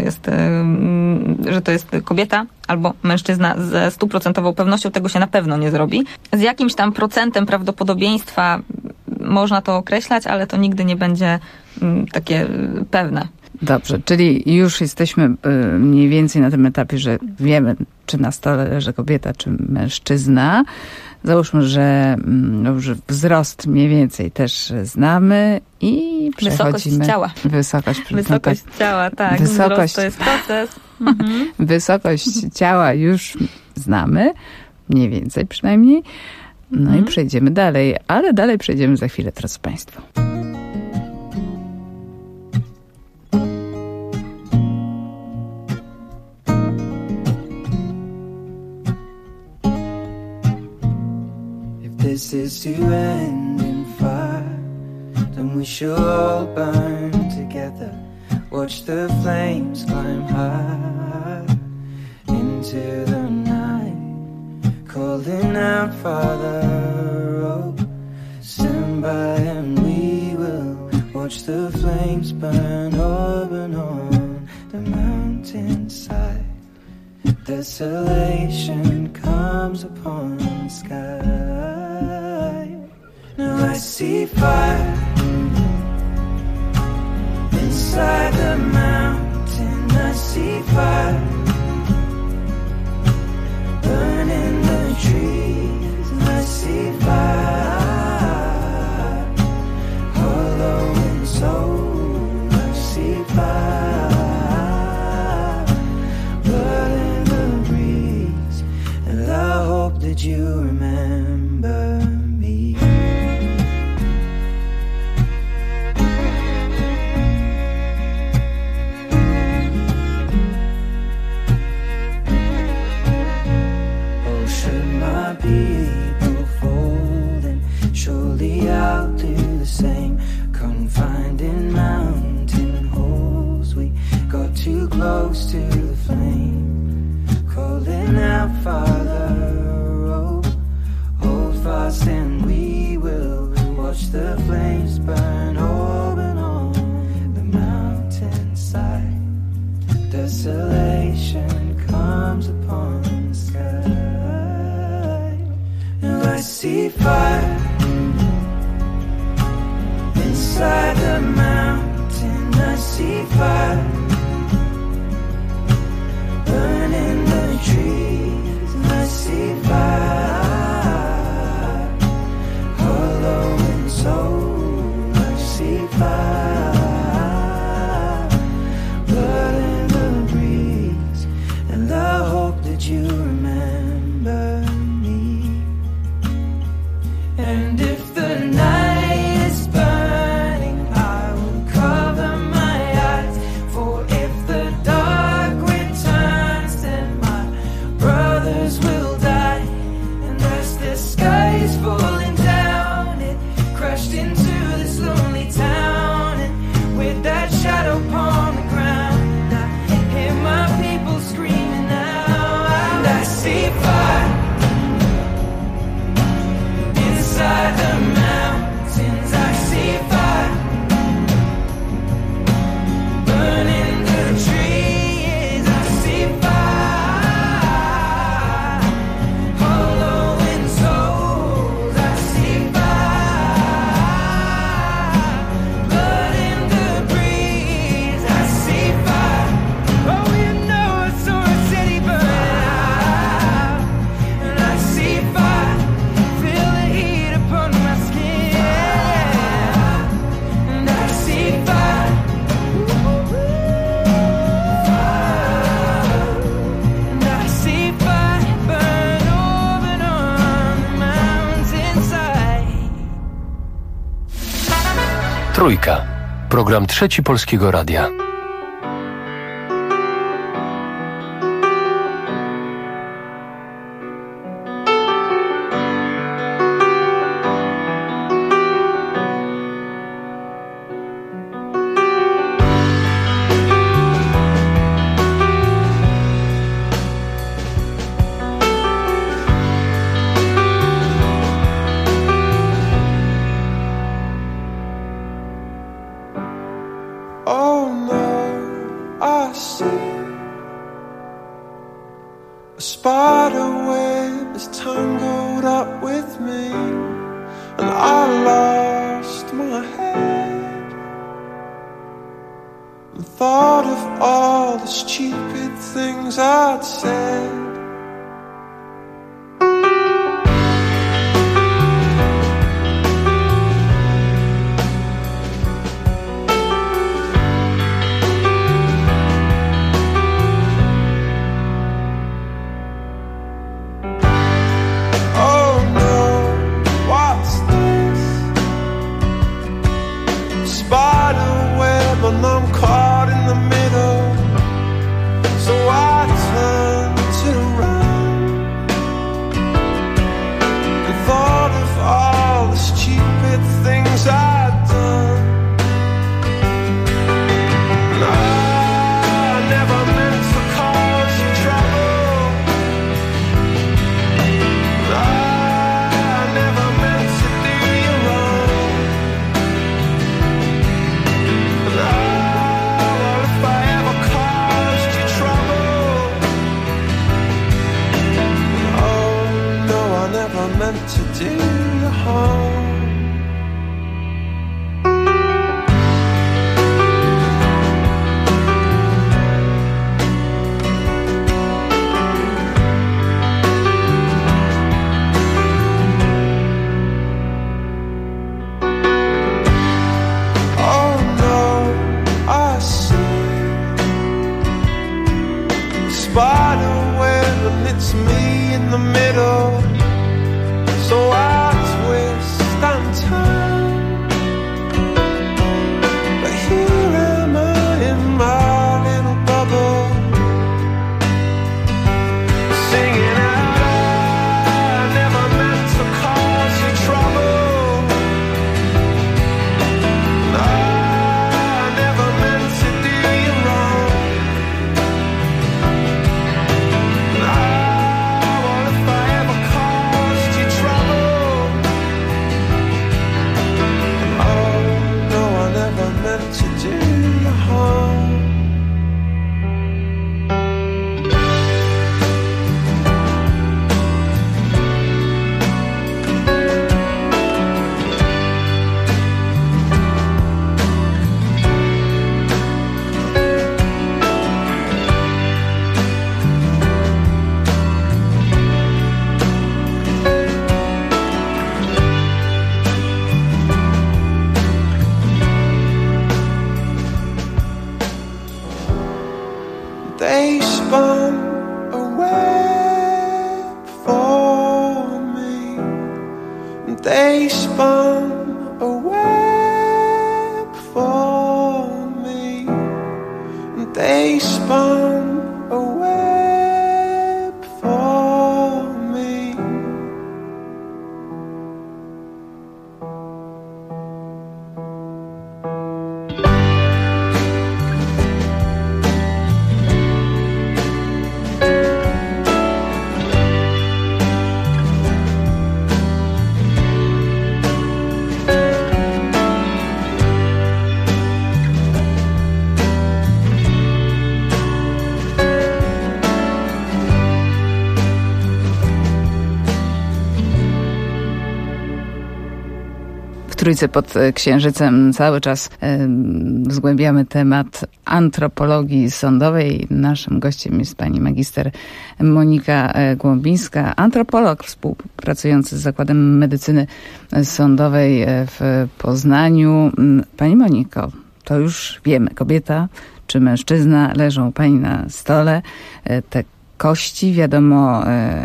to jest kobieta albo mężczyzna. Ze 100% pewnością tego się na pewno nie zrobi. Z jakimś tam procentem prawdopodobieństwa można to określać, ale to nigdy nie będzie takie pewne. Dobrze, czyli już jesteśmy mniej więcej na tym etapie, że wiemy, czy na stole leży kobieta, czy mężczyzna. Załóżmy, że wzrost mniej więcej też znamy i przechodzimy... Wysokość ciała. Wysokość ciała, tak. Wzrost to jest proces. Wysokość ciała już znamy, mniej więcej przynajmniej. No i przejdziemy dalej, ale dalej przejdziemy za chwilę, drodzy Państwo. This is to end in fire, then we shall all burn together. Watch the flames climb high into the night, calling out, Father, oh, stand by and we will watch the flames burn open on the mountainside. Desolation comes upon the sky. Now I see fire inside the mountain. I see fire burning the trees. I see fire hollow and soul. I see fire blood in the breeze, and I hope that you remember me. People fold, and surely I'll do the same. Confined in mountain holes, we got too close to the flame. Calling out, Father, oh, hold fast and we will watch the flames burn open on the mountainside. Desolation comes upon the sky. I see fire inside the mountain. I see fire burning the trees. I see fire hollow and soul. I see fire blood in the breeze, into this lonely town, and with that shadow upon the ground, I hear my people screaming out, and I see fire inside the mountains. I see fire burning the trees. I see fire hollowing souls. I see fire blood in the breeze. I see fire. Oh, you know I saw a city burn out, and I see fire. Feel the heat upon my skin, and I see fire. And I see fire burn over on the mountainside. Trójka. Program Trzeci Polskiego Radia. Oh no, I see a spider web is tangled up with me, and I lost my head and thought of all the stupid things I'd said. Oh no, what's this? Spider web, and I'm caught in the middle. So I turned to run and thought of all the stupid things I'd done. And I never meant to cause you trouble. And I never meant to do you wrong. And well, if I ever caused you trouble, oh no, I never meant to do you harm. Oh no, I see spider web, and it's me in the middle. So I twist and turn, but here am I in my little bubble, singing out, I never meant to cause you trouble. I never meant to do you wrong. Well, if I ever caused you trouble, Trójce pod Księżycem cały czas zgłębiamy temat antropologii sądowej. Naszym gościem jest pani magister Monika Głąbińska, antropolog współpracujący z Zakładem Medycyny Sądowej w Poznaniu. Pani Moniko, to już wiemy, kobieta czy mężczyzna leżą pani na stole. Te kości, wiadomo,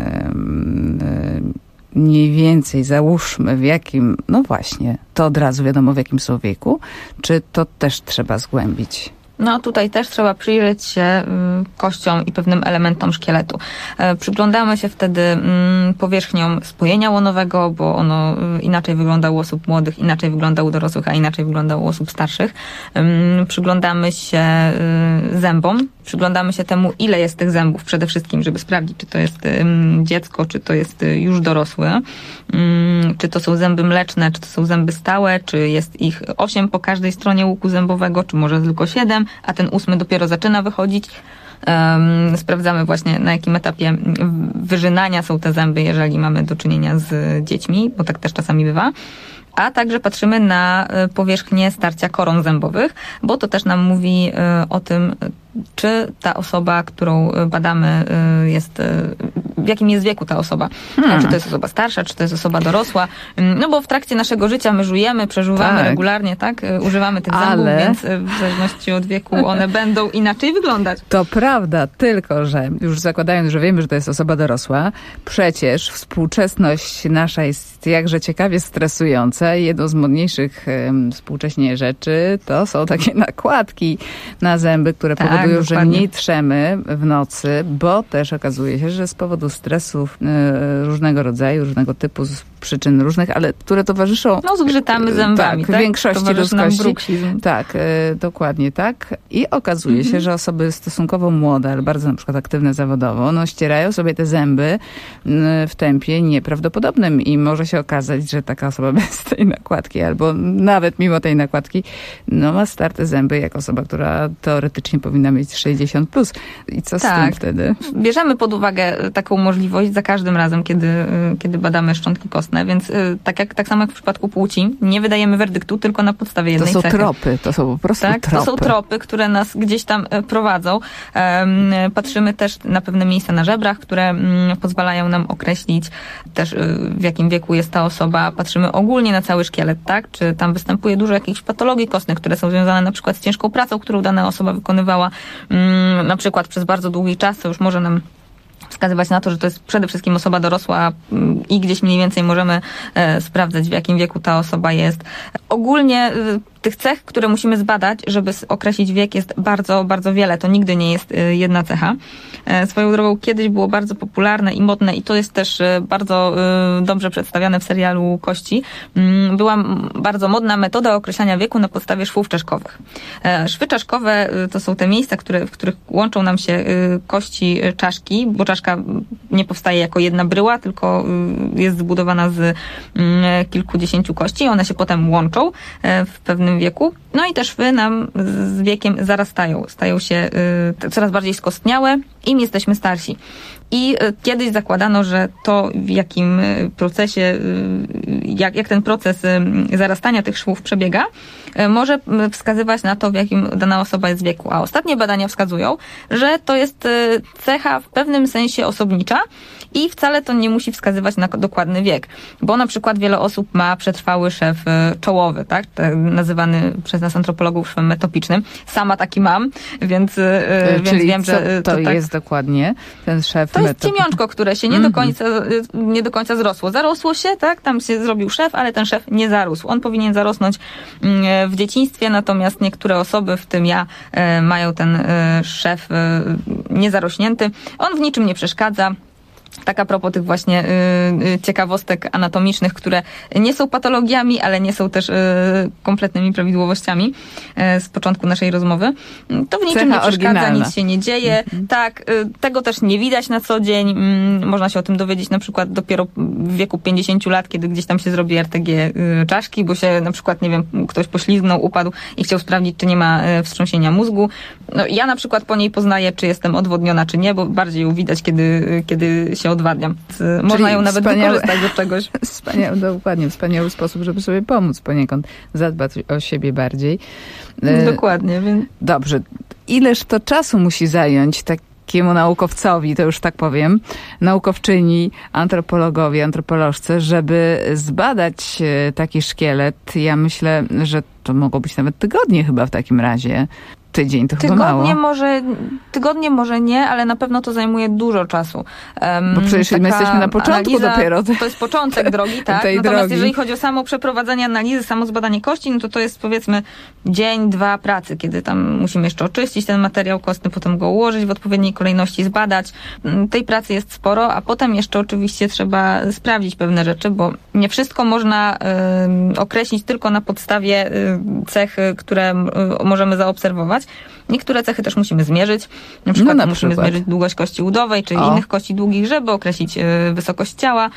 mniej więcej załóżmy w jakim, no właśnie, to od razu wiadomo w jakim są wieku, czy to też trzeba zgłębić? No tutaj też trzeba przyjrzeć się kościom i pewnym elementom szkieletu. Przyglądamy się wtedy powierzchniom spojenia łonowego, bo ono inaczej wygląda u osób młodych, inaczej wygląda u dorosłych, a inaczej wygląda u osób starszych. Przyglądamy się zębom, przyglądamy się temu, ile jest tych zębów przede wszystkim, żeby sprawdzić, czy to jest dziecko, czy to jest już dorosły, czy to są zęby mleczne, czy to są zęby stałe, czy jest ich 8 po każdej stronie łuku zębowego, czy może tylko 7, a ten 8 dopiero zaczyna wychodzić. Sprawdzamy właśnie, na jakim etapie wyrzynania są te zęby, jeżeli mamy do czynienia z dziećmi, bo tak też czasami bywa. A także patrzymy na powierzchnię starcia koron zębowych, bo to też nam mówi o tym, czy ta osoba, którą badamy, jest, w jakim jest wieku ta osoba. Czy to jest osoba starsza, czy to jest osoba dorosła. No bo w trakcie naszego życia my żujemy, przeżuwamy regularnie, tak? Używamy tych zębów, więc w zależności od wieku one będą inaczej wyglądać. To prawda, tylko że już zakładając, że wiemy, że to jest osoba dorosła, przecież współczesność nasza jest jakże ciekawie stresująca i jedną z modniejszych współcześnie rzeczy to są takie nakładki na zęby, które powodują, że mniej trzemy w nocy, bo też okazuje się, że z powodu stresów różnego rodzaju, różnego typu, z przyczyn różnych, ale które towarzyszą... No zgrzytamy zębami, tak? W większości ludzkości. Bruksizm. Tak, dokładnie tak. I okazuje się, że osoby stosunkowo młode, ale bardzo na przykład aktywne zawodowo, no ścierają sobie te zęby w tempie nieprawdopodobnym i może się okazać, że taka osoba bez tej nakładki, albo nawet mimo tej nakładki, no ma starte zęby jak osoba, która teoretycznie powinna mieć 60+. I co z tym wtedy? Bierzemy pod uwagę taką możliwość za każdym razem, kiedy badamy szczątki kostne, więc tak samo jak w przypadku płci, nie wydajemy werdyktu tylko na podstawie jednej cechy. To są po prostu tropy. To są tropy, które nas gdzieś tam prowadzą. Patrzymy też na pewne miejsca na żebrach, które pozwalają nam określić też w jakim wieku jest ta osoba. Patrzymy ogólnie na cały szkielet, tak? Czy tam występuje dużo jakichś patologii kostnych, które są związane na przykład z ciężką pracą, którą dana osoba wykonywała, na przykład przez bardzo długi czas, to już może nam wskazywać na to, że to jest przede wszystkim osoba dorosła i gdzieś mniej więcej możemy sprawdzać, w jakim wieku ta osoba jest. Ogólnie tych cech, które musimy zbadać, żeby określić wiek, jest bardzo, bardzo wiele. To nigdy nie jest jedna cecha. Swoją drogą kiedyś było bardzo popularne i modne i to jest też bardzo dobrze przedstawiane w serialu Kości. Była bardzo modna metoda określania wieku na podstawie szwów czaszkowych. Szwy czaszkowe to są te miejsca, w których łączą nam się kości czaszki, bo czaszka nie powstaje jako jedna bryła, tylko jest zbudowana z kilkudziesięciu kości. One się potem łączą w pewnym wieku. No i te szwy nam z wiekiem zarastają. Stają się coraz bardziej skostniałe, im jesteśmy starsi. I kiedyś zakładano, że to w jakim procesie, jak ten proces zarastania tych szwów przebiega, może wskazywać na to, w jakim dana osoba jest wieku. A ostatnie badania wskazują, że to jest cecha w pewnym sensie osobnicza i wcale to nie musi wskazywać na dokładny wiek. Bo na przykład wiele osób ma przetrwały szef czołowy, tak? Nazywany przez nas antropologów szwem metopicznym. Sama taki mam, więc wiem, że to jest dokładnie ten szef. To jest ciemiączko, które się nie do końca zrosło. Zarosło się, tak? Tam się zrobił szef, ale ten szef nie zarósł. On powinien zarosnąć w dzieciństwie, natomiast niektóre osoby, w tym ja, mają ten szef niezarośnięty. On w niczym nie przeszkadza. Tak a propos tych właśnie ciekawostek anatomicznych, które nie są patologiami, ale nie są też kompletnymi prawidłowościami z początku naszej rozmowy. To w niczym nie przeszkadza, nic się nie dzieje. Tak, tego też nie widać na co dzień. Można się o tym dowiedzieć na przykład dopiero w wieku 50 lat, kiedy gdzieś tam się zrobi RTG czaszki, bo się na przykład, nie wiem, ktoś poślizgnął, upadł i chciał sprawdzić, czy nie ma wstrząsienia mózgu. No, ja na przykład po niej poznaję, czy jestem odwodniona, czy nie, bo bardziej ją widać, kiedy się odwadnia. Można ją nawet wykorzystać do czegoś. Dokładnie, wspaniały sposób, żeby sobie pomóc poniekąd, zadbać o siebie bardziej. Dokładnie. Więc... Dobrze. Ileż to czasu musi zająć takiemu naukowcowi, to już tak powiem, naukowczyni, antropologowi, antropolożce, żeby zbadać taki szkielet? Ja myślę, że to mogło być nawet tygodnie chyba w takim razie. Tydzień to chyba mało. Tygodnie może nie, ale na pewno to zajmuje dużo czasu. Bo przecież my jesteśmy na początku dopiero. To jest początek drogi, tak? Natomiast jeżeli chodzi o samo przeprowadzenie analizy, samo zbadanie kości, no to jest powiedzmy dzień, 2 pracy, kiedy tam musimy jeszcze oczyścić ten materiał kostny, potem go ułożyć w odpowiedniej kolejności, zbadać. Tej pracy jest sporo, a potem jeszcze oczywiście trzeba sprawdzić pewne rzeczy, bo nie wszystko można określić tylko na podstawie cech, które możemy zaobserwować. Niektóre cechy też musimy zmierzyć. Na przykład musimy zmierzyć długość kości udowej, czy innych kości długich, żeby określić wysokość ciała,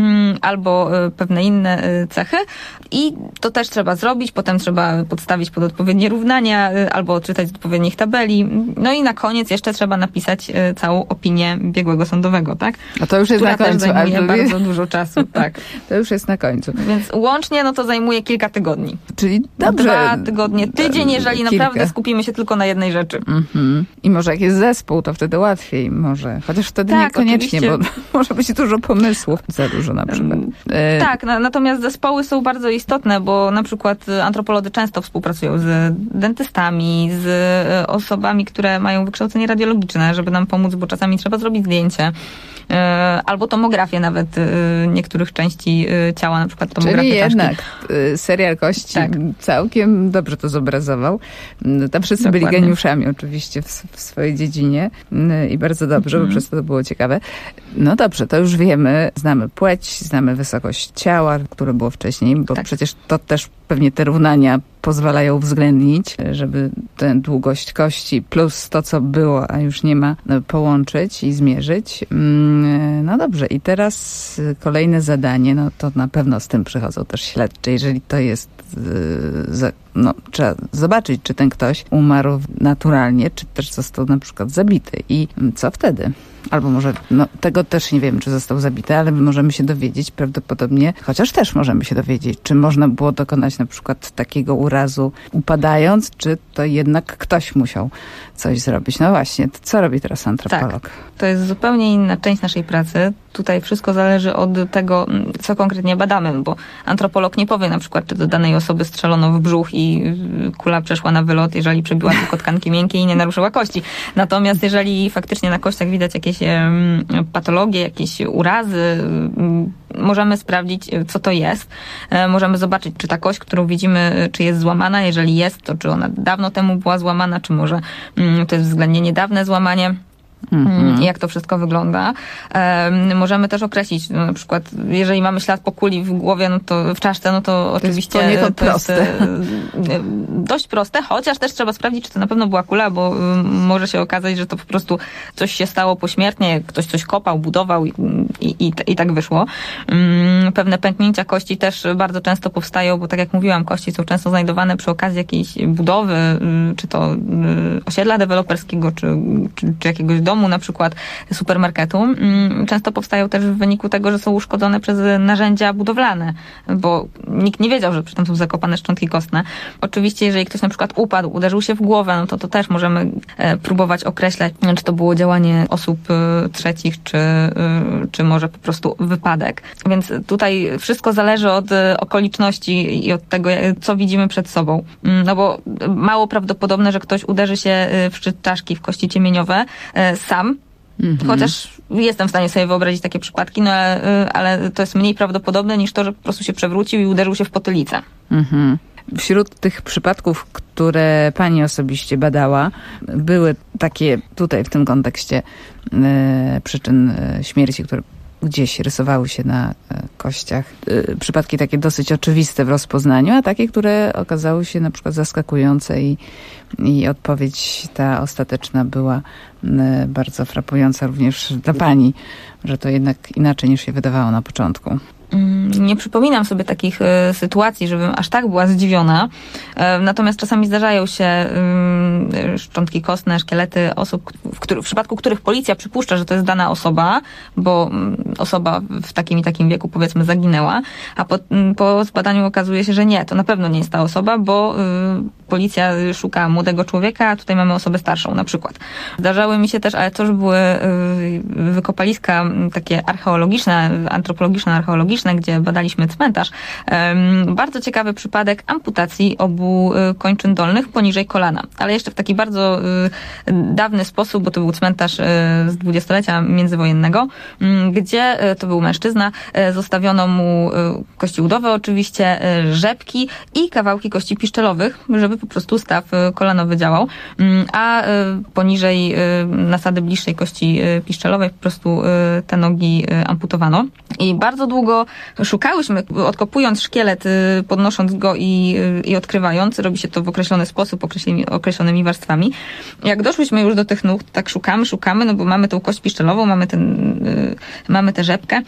albo pewne inne cechy. I to też trzeba zrobić. Potem trzeba podstawić pod odpowiednie równania, albo odczytać z odpowiednich tabeli. No i na koniec jeszcze trzeba napisać całą opinię biegłego sądowego, tak? A to już jest na końcu. Też zajmuje bardzo dużo czasu, tak. To już jest na końcu. Więc łącznie to zajmuje kilka tygodni. Czyli dobrze. 2 tygodnie, tydzień, jeżeli naprawdę skupimy się tylko na jednej rzeczy. I może jak jest zespół, to wtedy łatwiej może. Chociaż wtedy niekoniecznie, bo może być dużo pomysłów. Za dużo na przykład. Tak, natomiast zespoły są bardzo istotne, bo na przykład antropolodzy często współpracują z dentystami, z osobami, które mają wykształcenie radiologiczne, żeby nam pomóc, bo czasami trzeba zrobić zdjęcie. Albo tomografię nawet niektórych części ciała, na przykład tomografię Czyli czaszki. jednak serial kości całkiem dobrze to zobrazował. Tam wszyscy byli geniuszami oczywiście w swojej dziedzinie i bardzo dobrze, bo przez to było ciekawe. No dobrze, to już wiemy, znamy płeć, znamy wysokość ciała, które było wcześniej, bo przecież to też pewnie te równania pozwalają uwzględnić, żeby tę długość kości plus to, co było, a już nie ma, połączyć i zmierzyć. No dobrze, i teraz kolejne zadanie, no to na pewno z tym przychodzą też śledczy. Jeżeli to jest, trzeba zobaczyć, czy ten ktoś umarł naturalnie, czy też został na przykład zabity. I co wtedy? Albo może, tego też nie wiemy, czy został zabity, ale możemy się dowiedzieć prawdopodobnie, chociaż też możemy się dowiedzieć, czy można było dokonać na przykład takiego urazu upadając, czy to jednak ktoś musiał coś zrobić. No właśnie, to co robi teraz antropolog? Tak, to jest zupełnie inna część naszej pracy. Tutaj wszystko zależy od tego, co konkretnie badamy, bo antropolog nie powie na przykład, czy do danej osoby strzelono w brzuch i kula przeszła na wylot, jeżeli przebiła tylko tkanki miękkie i nie naruszyła kości. Natomiast jeżeli faktycznie na kościach widać jakieś patologie, jakieś urazy, możemy sprawdzić, co to jest. Możemy zobaczyć, czy ta kość, którą widzimy, czy jest złamana. Jeżeli jest, to czy ona dawno temu była złamana, czy może to jest względnie niedawne złamanie. Jak to wszystko wygląda. Możemy też określić, na przykład, jeżeli mamy ślad po kuli w głowie, w czaszce, to oczywiście to jest dość proste, chociaż też trzeba sprawdzić, czy to na pewno była kula, bo może się okazać, że to po prostu coś się stało pośmiertnie, ktoś coś kopał, budował i tak wyszło. Pewne pęknięcia kości też bardzo często powstają, bo tak jak mówiłam, kości są często znajdowane przy okazji jakiejś budowy, czy to osiedla deweloperskiego, czy jakiegoś domu, na przykład supermarketu. Często powstają też w wyniku tego, że są uszkodzone przez narzędzia budowlane, bo nikt nie wiedział, że przy tym są zakopane szczątki kostne. Oczywiście, jeżeli ktoś na przykład upadł, uderzył się w głowę, to też możemy próbować określać, czy to było działanie osób trzecich, czy może po prostu wypadek. Więc tutaj wszystko zależy od okoliczności i od tego, co widzimy przed sobą. No bo mało prawdopodobne, że ktoś uderzy się w szczyt czaszki, w kości ciemieniowe sam, chociaż jestem w stanie sobie wyobrazić takie przypadki, ale to jest mniej prawdopodobne niż to, że po prostu się przewrócił i uderzył się w potylicę. Wśród tych przypadków, które pani osobiście badała, były takie tutaj w tym kontekście przyczyn śmierci, które gdzieś rysowały się na kościach. Przypadki takie dosyć oczywiste w rozpoznaniu, a takie, które okazały się na przykład zaskakujące i odpowiedź ta ostateczna była bardzo frapująca również dla pani, że to jednak inaczej niż się wydawało na początku. Nie przypominam sobie takich sytuacji, żebym aż tak była zdziwiona. Natomiast czasami zdarzają się szczątki kostne, szkielety osób, w przypadku których policja przypuszcza, że to jest dana osoba, bo osoba w takim i takim wieku, powiedzmy, zaginęła, a po zbadaniu okazuje się, że nie, to na pewno nie jest ta osoba, bo policja szuka młodego człowieka, a tutaj mamy osobę starszą na przykład. Zdarzały mi się też, ale to już były wykopaliska takie archeologiczne, antropologiczno-archeologiczne, gdzie badaliśmy cmentarz. Bardzo ciekawy przypadek amputacji obu kończyn dolnych poniżej kolana, ale jeszcze w taki bardzo dawny sposób, bo to był cmentarz z dwudziestolecia międzywojennego, gdzie to był mężczyzna, zostawiono mu kości udowe oczywiście, rzepki i kawałki kości piszczelowych, żeby po prostu staw kolanowy działał, a poniżej nasady bliższej kości piszczelowej po prostu te nogi amputowano. I bardzo długo szukałyśmy, odkopując szkielet, podnosząc go i odkrywając. Robi się to w określony sposób, określonymi warstwami. Jak doszłyśmy już do tych nóg, tak szukamy, no bo mamy tą kość piszczelową, mamy tę rzepkę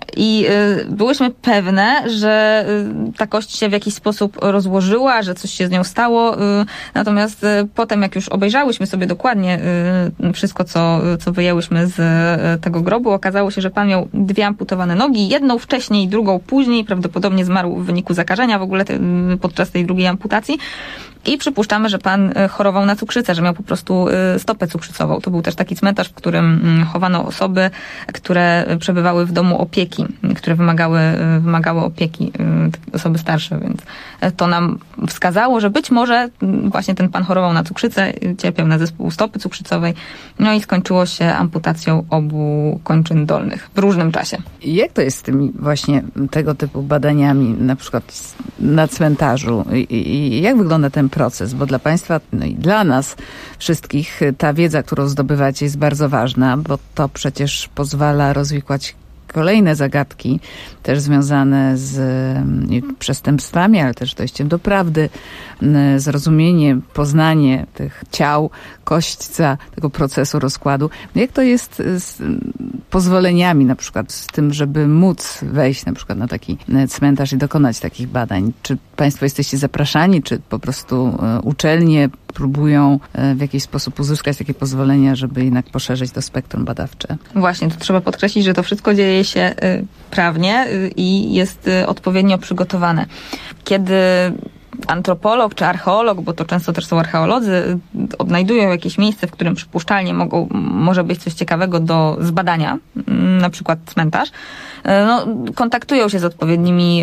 i byłyśmy pewne, że ta kość się w jakiś sposób rozłożyła, że coś się z nią stało. Natomiast potem, jak już obejrzałyśmy sobie dokładnie wszystko, co wyjęłyśmy z tego grobu, okazało się, że pan miał 2 amputowane nogi, jedną wcześniej, drugą później, prawdopodobnie zmarł w wyniku zakażenia w ogóle podczas tej drugiej amputacji. I przypuszczamy, że pan chorował na cukrzycę, że miał po prostu stopę cukrzycową. To był też taki cmentarz, w którym chowano osoby, które przebywały w domu opieki, które wymagały opieki, osoby starsze, więc to nam wskazało, że być może właśnie ten pan chorował na cukrzycę, cierpiał na zespół stopy cukrzycowej, no i skończyło się amputacją obu kończyn dolnych w różnym czasie. Jak to jest z tymi właśnie tego typu badaniami, na przykład na cmentarzu? I jak wygląda ten proces? Bo dla Państwa, no i dla nas wszystkich ta wiedza, którą zdobywacie, jest bardzo ważna, bo to przecież pozwala rozwikłać kolejne zagadki, też związane z przestępstwami, ale też dojściem do prawdy, zrozumienie, poznanie tych ciał, kośćca, tego procesu rozkładu. Jak to jest z pozwoleniami, na przykład z tym, żeby móc wejść na przykład na taki cmentarz i dokonać takich badań? Czy Państwo jesteście zapraszani, czy po prostu uczelnie próbują w jakiś sposób uzyskać takie pozwolenia, żeby jednak poszerzyć to spektrum badawcze? Właśnie, tu trzeba podkreślić, że to wszystko dzieje się prawnie i jest odpowiednio przygotowane. Kiedy antropolog czy archeolog, bo to często też są archeolodzy, odnajdują jakieś miejsce, w którym przypuszczalnie może być coś ciekawego do zbadania, na przykład cmentarz, no, kontaktują się z odpowiednimi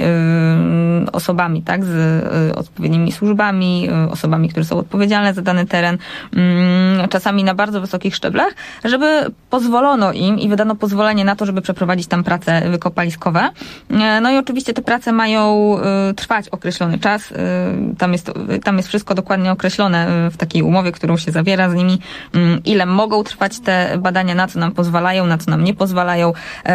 osobami, tak, z odpowiednimi służbami, osobami, które są odpowiedzialne za dany teren, czasami na bardzo wysokich szczeblach, żeby pozwolono im i wydano pozwolenie na to, żeby przeprowadzić tam prace wykopaliskowe. No i oczywiście te prace mają trwać określony czas. Tam jest wszystko dokładnie określone w takiej umowie, którą się zawiera z nimi, ile mogą trwać te badania, na co nam pozwalają, na co nam nie pozwalają,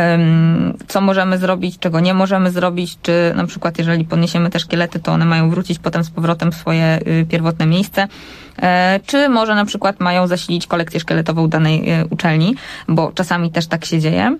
co możemy zrobić, czego nie możemy zrobić, czy na przykład jeżeli podniesiemy te szkielety, to one mają wrócić potem z powrotem w swoje pierwotne miejsce, czy może na przykład mają zasilić kolekcję szkieletową danej uczelni, bo czasami też tak się dzieje.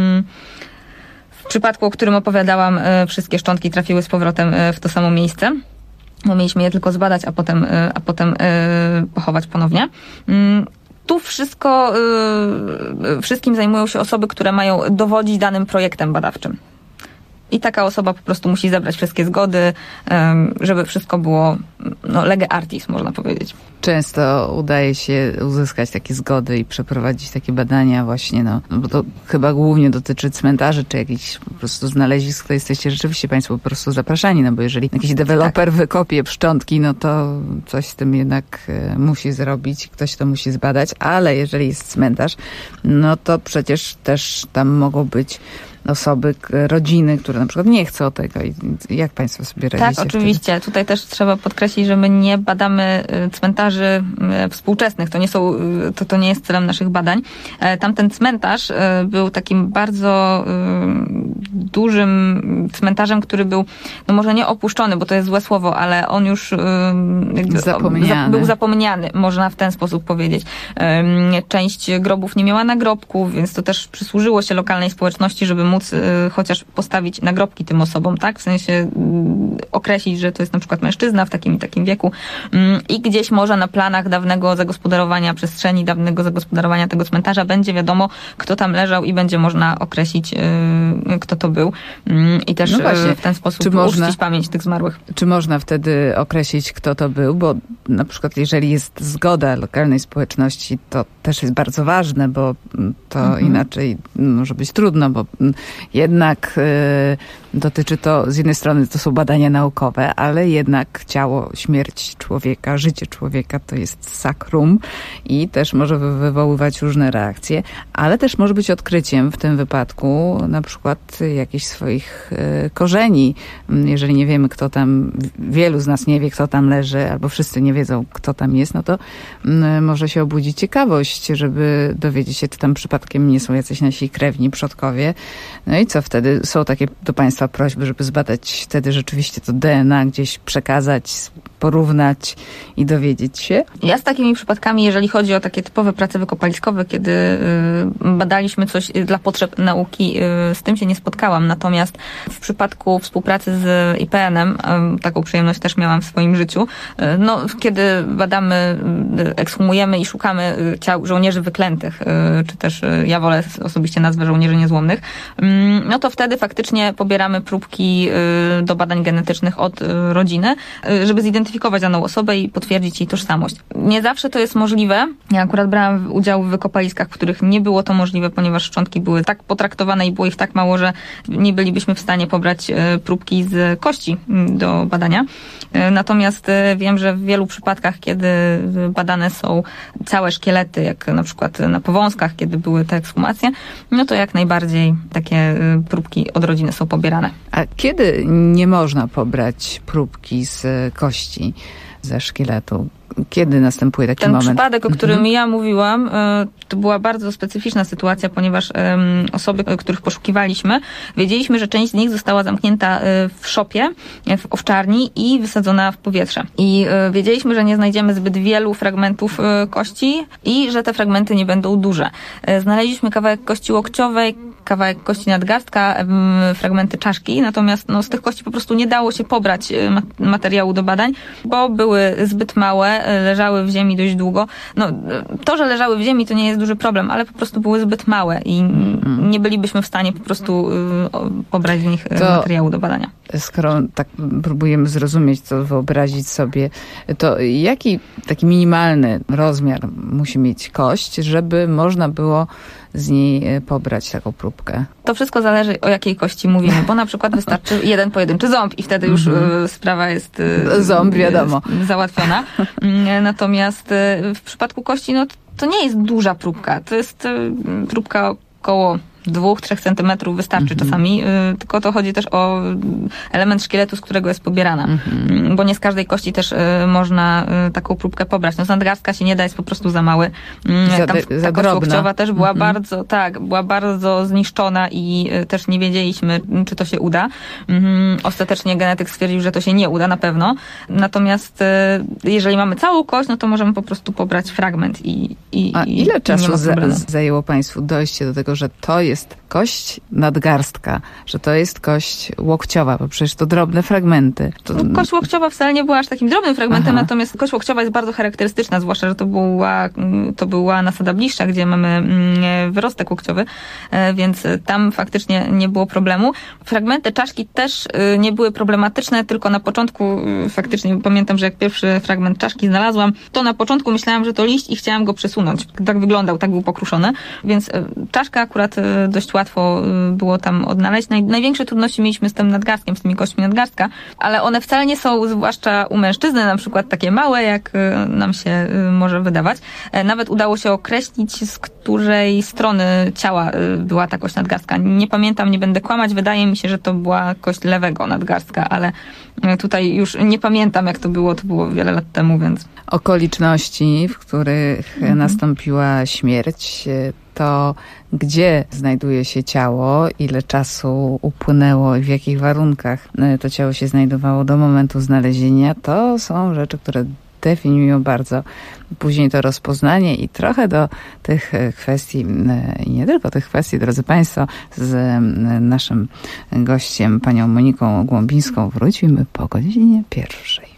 W przypadku, o którym opowiadałam, wszystkie szczątki trafiły z powrotem w to samo miejsce. No, mieliśmy je tylko zbadać, a potem pochować ponownie. Tu wszystkim zajmują się osoby, które mają dowodzić danym projektem badawczym. I taka osoba po prostu musi zebrać wszystkie zgody, żeby wszystko było lege artis, można powiedzieć. Często udaje się uzyskać takie zgody i przeprowadzić takie badania właśnie, bo to chyba głównie dotyczy cmentarzy, czy jakichś po prostu znalezisk, to jesteście rzeczywiście Państwo po prostu zapraszani, bo jeżeli jakiś deweloper wykopie szczątki, no to coś z tym jednak musi zrobić, ktoś to musi zbadać, ale jeżeli jest cmentarz, no to przecież też tam mogą być osoby, rodziny, które na przykład nie chcą tego. I jak Państwo sobie radzicie? Tak, oczywiście. Wtedy? Tutaj też trzeba podkreślić, że my nie badamy cmentarzy współczesnych. To nie jest celem naszych badań. Tamten cmentarz był takim bardzo dużym cmentarzem, który był, może nie opuszczony, bo to jest złe słowo, ale on już był zapomniany, można w ten sposób powiedzieć. Część grobów nie miała nagrobków, więc to też przysłużyło się lokalnej społeczności, żeby móc pomóc chociaż postawić nagrobki tym osobom, tak? W sensie określić, że to jest na przykład mężczyzna w takim i takim wieku i gdzieś może na planach dawnego zagospodarowania przestrzeni, dawnego zagospodarowania tego cmentarza będzie wiadomo, kto tam leżał i będzie można określić, kto to był i też w ten sposób uczcić pamięć tych zmarłych. Czy można wtedy określić, kto to był? Bo na przykład jeżeli jest zgoda lokalnej społeczności, to też jest bardzo ważne, bo to inaczej może być trudno, bo jednak dotyczy to, z jednej strony to są badania naukowe, ale jednak ciało, śmierć człowieka, życie człowieka to jest sakrum i też może wywoływać różne reakcje, ale też może być odkryciem w tym wypadku na przykład jakichś swoich korzeni. Jeżeli nie wiemy, kto tam, wielu z nas nie wie, kto tam leży, albo wszyscy nie wiedzą, kto tam jest, no to może się obudzić ciekawość, żeby dowiedzieć się, czy tam przypadkiem nie są jacyś nasi krewni, przodkowie. No i co wtedy? Są takie do Państwa prośby, żeby zbadać wtedy rzeczywiście to DNA, gdzieś przekazać, porównać i dowiedzieć się? Ja z takimi przypadkami, jeżeli chodzi o takie typowe prace wykopaliskowe, kiedy badaliśmy coś dla potrzeb nauki, z tym się nie spotkałam. Natomiast w przypadku współpracy z IPN-em, taką przyjemność też miałam w swoim życiu, no, kiedy badamy, ekshumujemy i szukamy ciał żołnierzy wyklętych, czy też ja wolę osobiście nazwę żołnierzy niezłomnych, no to wtedy faktycznie pobieramy próbki do badań genetycznych od rodziny, żeby zidentyfikować daną osobę i potwierdzić jej tożsamość. Nie zawsze to jest możliwe. Ja akurat brałam udział w wykopaliskach, w których nie było to możliwe, ponieważ szczątki były tak potraktowane i było ich tak mało, że nie bylibyśmy w stanie pobrać próbki z kości do badania. Natomiast wiem, że w wielu przypadkach, kiedy badane są całe szkielety, jak na przykład na Powązkach, kiedy były te ekshumacje, no to jak najbardziej takie próbki od rodziny są pobierane. A kiedy nie można pobrać próbki z kości, ze szkieletu? Kiedy następuje taki moment? Ten przypadek, o którym ja mówiłam, to była bardzo specyficzna sytuacja, ponieważ osoby, których poszukiwaliśmy, wiedzieliśmy, że część z nich została zamknięta w szopie, w owczarni i wysadzona w powietrze. I wiedzieliśmy, że nie znajdziemy zbyt wielu fragmentów kości i że te fragmenty nie będą duże. Znaleźliśmy kawałek kości łokciowej, kawałek kości nadgarstka, fragmenty czaszki, natomiast no, z tych kości po prostu nie dało się pobrać materiału do badań, bo były zbyt małe, leżały w ziemi dość długo. No, to, że leżały w ziemi, to nie jest duży problem, ale po prostu były zbyt małe i nie bylibyśmy w stanie po prostu pobrać z nich materiału do badania. Skoro tak próbujemy zrozumieć to, wyobrazić sobie, to jaki taki minimalny rozmiar musi mieć kość, żeby można było z niej pobrać taką próbkę? To wszystko zależy, o jakiej kości mówimy, bo na przykład wystarczy jeden pojedynczy ząb i wtedy już sprawa jest ząb, wiadomo, załatwiona. Natomiast w przypadku kości, no to nie jest duża próbka. To jest próbka około 2-3 centymetrów wystarczy czasami, tylko to chodzi też o element szkieletu, z którego jest pobierana, bo nie z każdej kości też można taką próbkę pobrać. No z nadgarstka się nie da, jest po prostu za mały. Ta kość łokciowa też była była bardzo zniszczona i też nie wiedzieliśmy, czy to się uda. Ostatecznie genetyk stwierdził, że to się nie uda na pewno. Natomiast jeżeli mamy całą kość, no to możemy po prostu pobrać fragment A ile czasu zajęło Państwu dojście do tego, że to jest kość nadgarstka, że to jest kość łokciowa, bo przecież to drobne fragmenty. Kość łokciowa wcale nie była aż takim drobnym fragmentem, natomiast kość łokciowa jest bardzo charakterystyczna, zwłaszcza, że to była nasada bliższa, gdzie mamy wyrostek łokciowy, więc tam faktycznie nie było problemu. Fragmenty czaszki też nie były problematyczne, tylko na początku faktycznie pamiętam, że jak pierwszy fragment czaszki znalazłam, to na początku myślałam, że to liść i chciałam go przesunąć. Tak wyglądał, tak był pokruszony, więc czaszka akurat dość łatwo było tam odnaleźć. Największe trudności mieliśmy z tym nadgarstkiem, z tymi kośćmi nadgarstka, ale one wcale nie są, zwłaszcza u mężczyzny, na przykład takie małe, jak nam się może wydawać. Nawet udało się określić, z której strony ciała była ta kość nadgarstka. Nie pamiętam, nie będę kłamać, wydaje mi się, że to była kość lewego nadgarstka, ale tutaj już nie pamiętam, jak to było wiele lat temu, więc... Okoliczności, w których nastąpiła śmierć, to gdzie znajduje się ciało, ile czasu upłynęło i w jakich warunkach to ciało się znajdowało do momentu znalezienia, to są rzeczy, które definiują bardzo później to rozpoznanie i trochę do tych kwestii, i nie tylko tych kwestii, drodzy Państwo, z naszym gościem, panią Moniką Głąbińską, wrócimy po godzinie 1.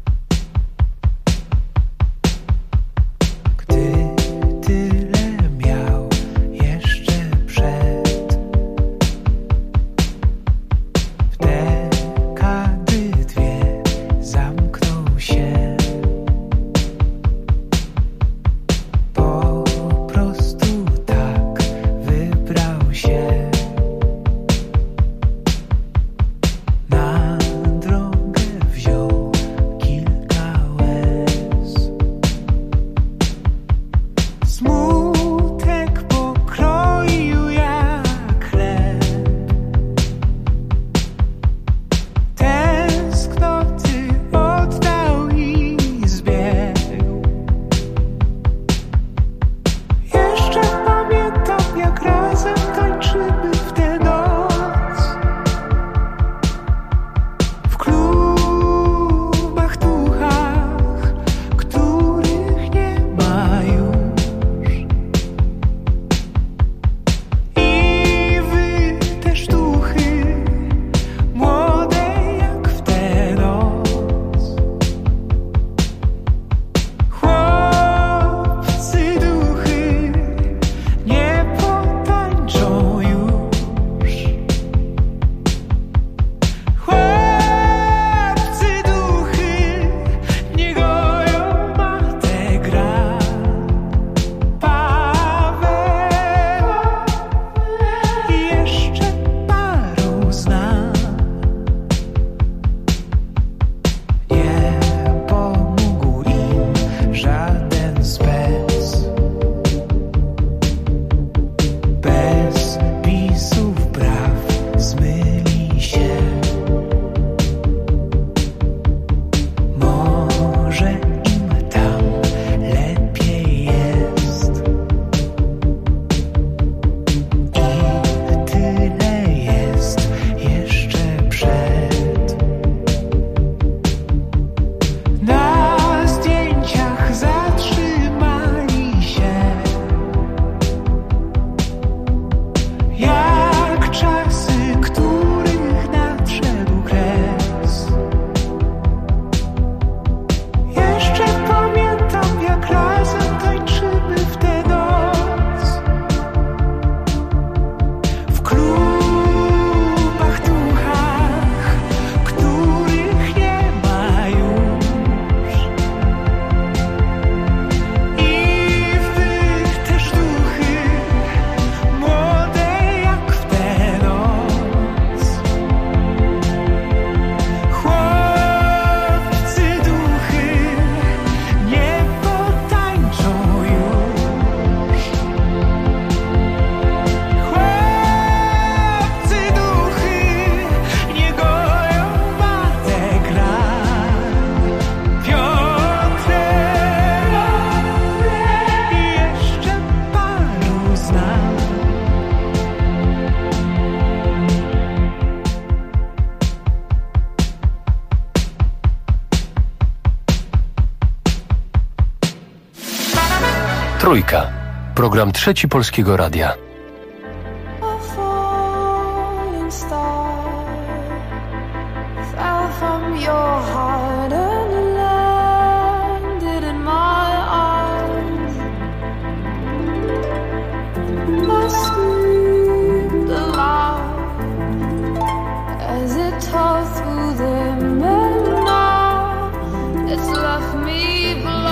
Trójka. Program Trzeci Polskiego Radia. It's left me blind.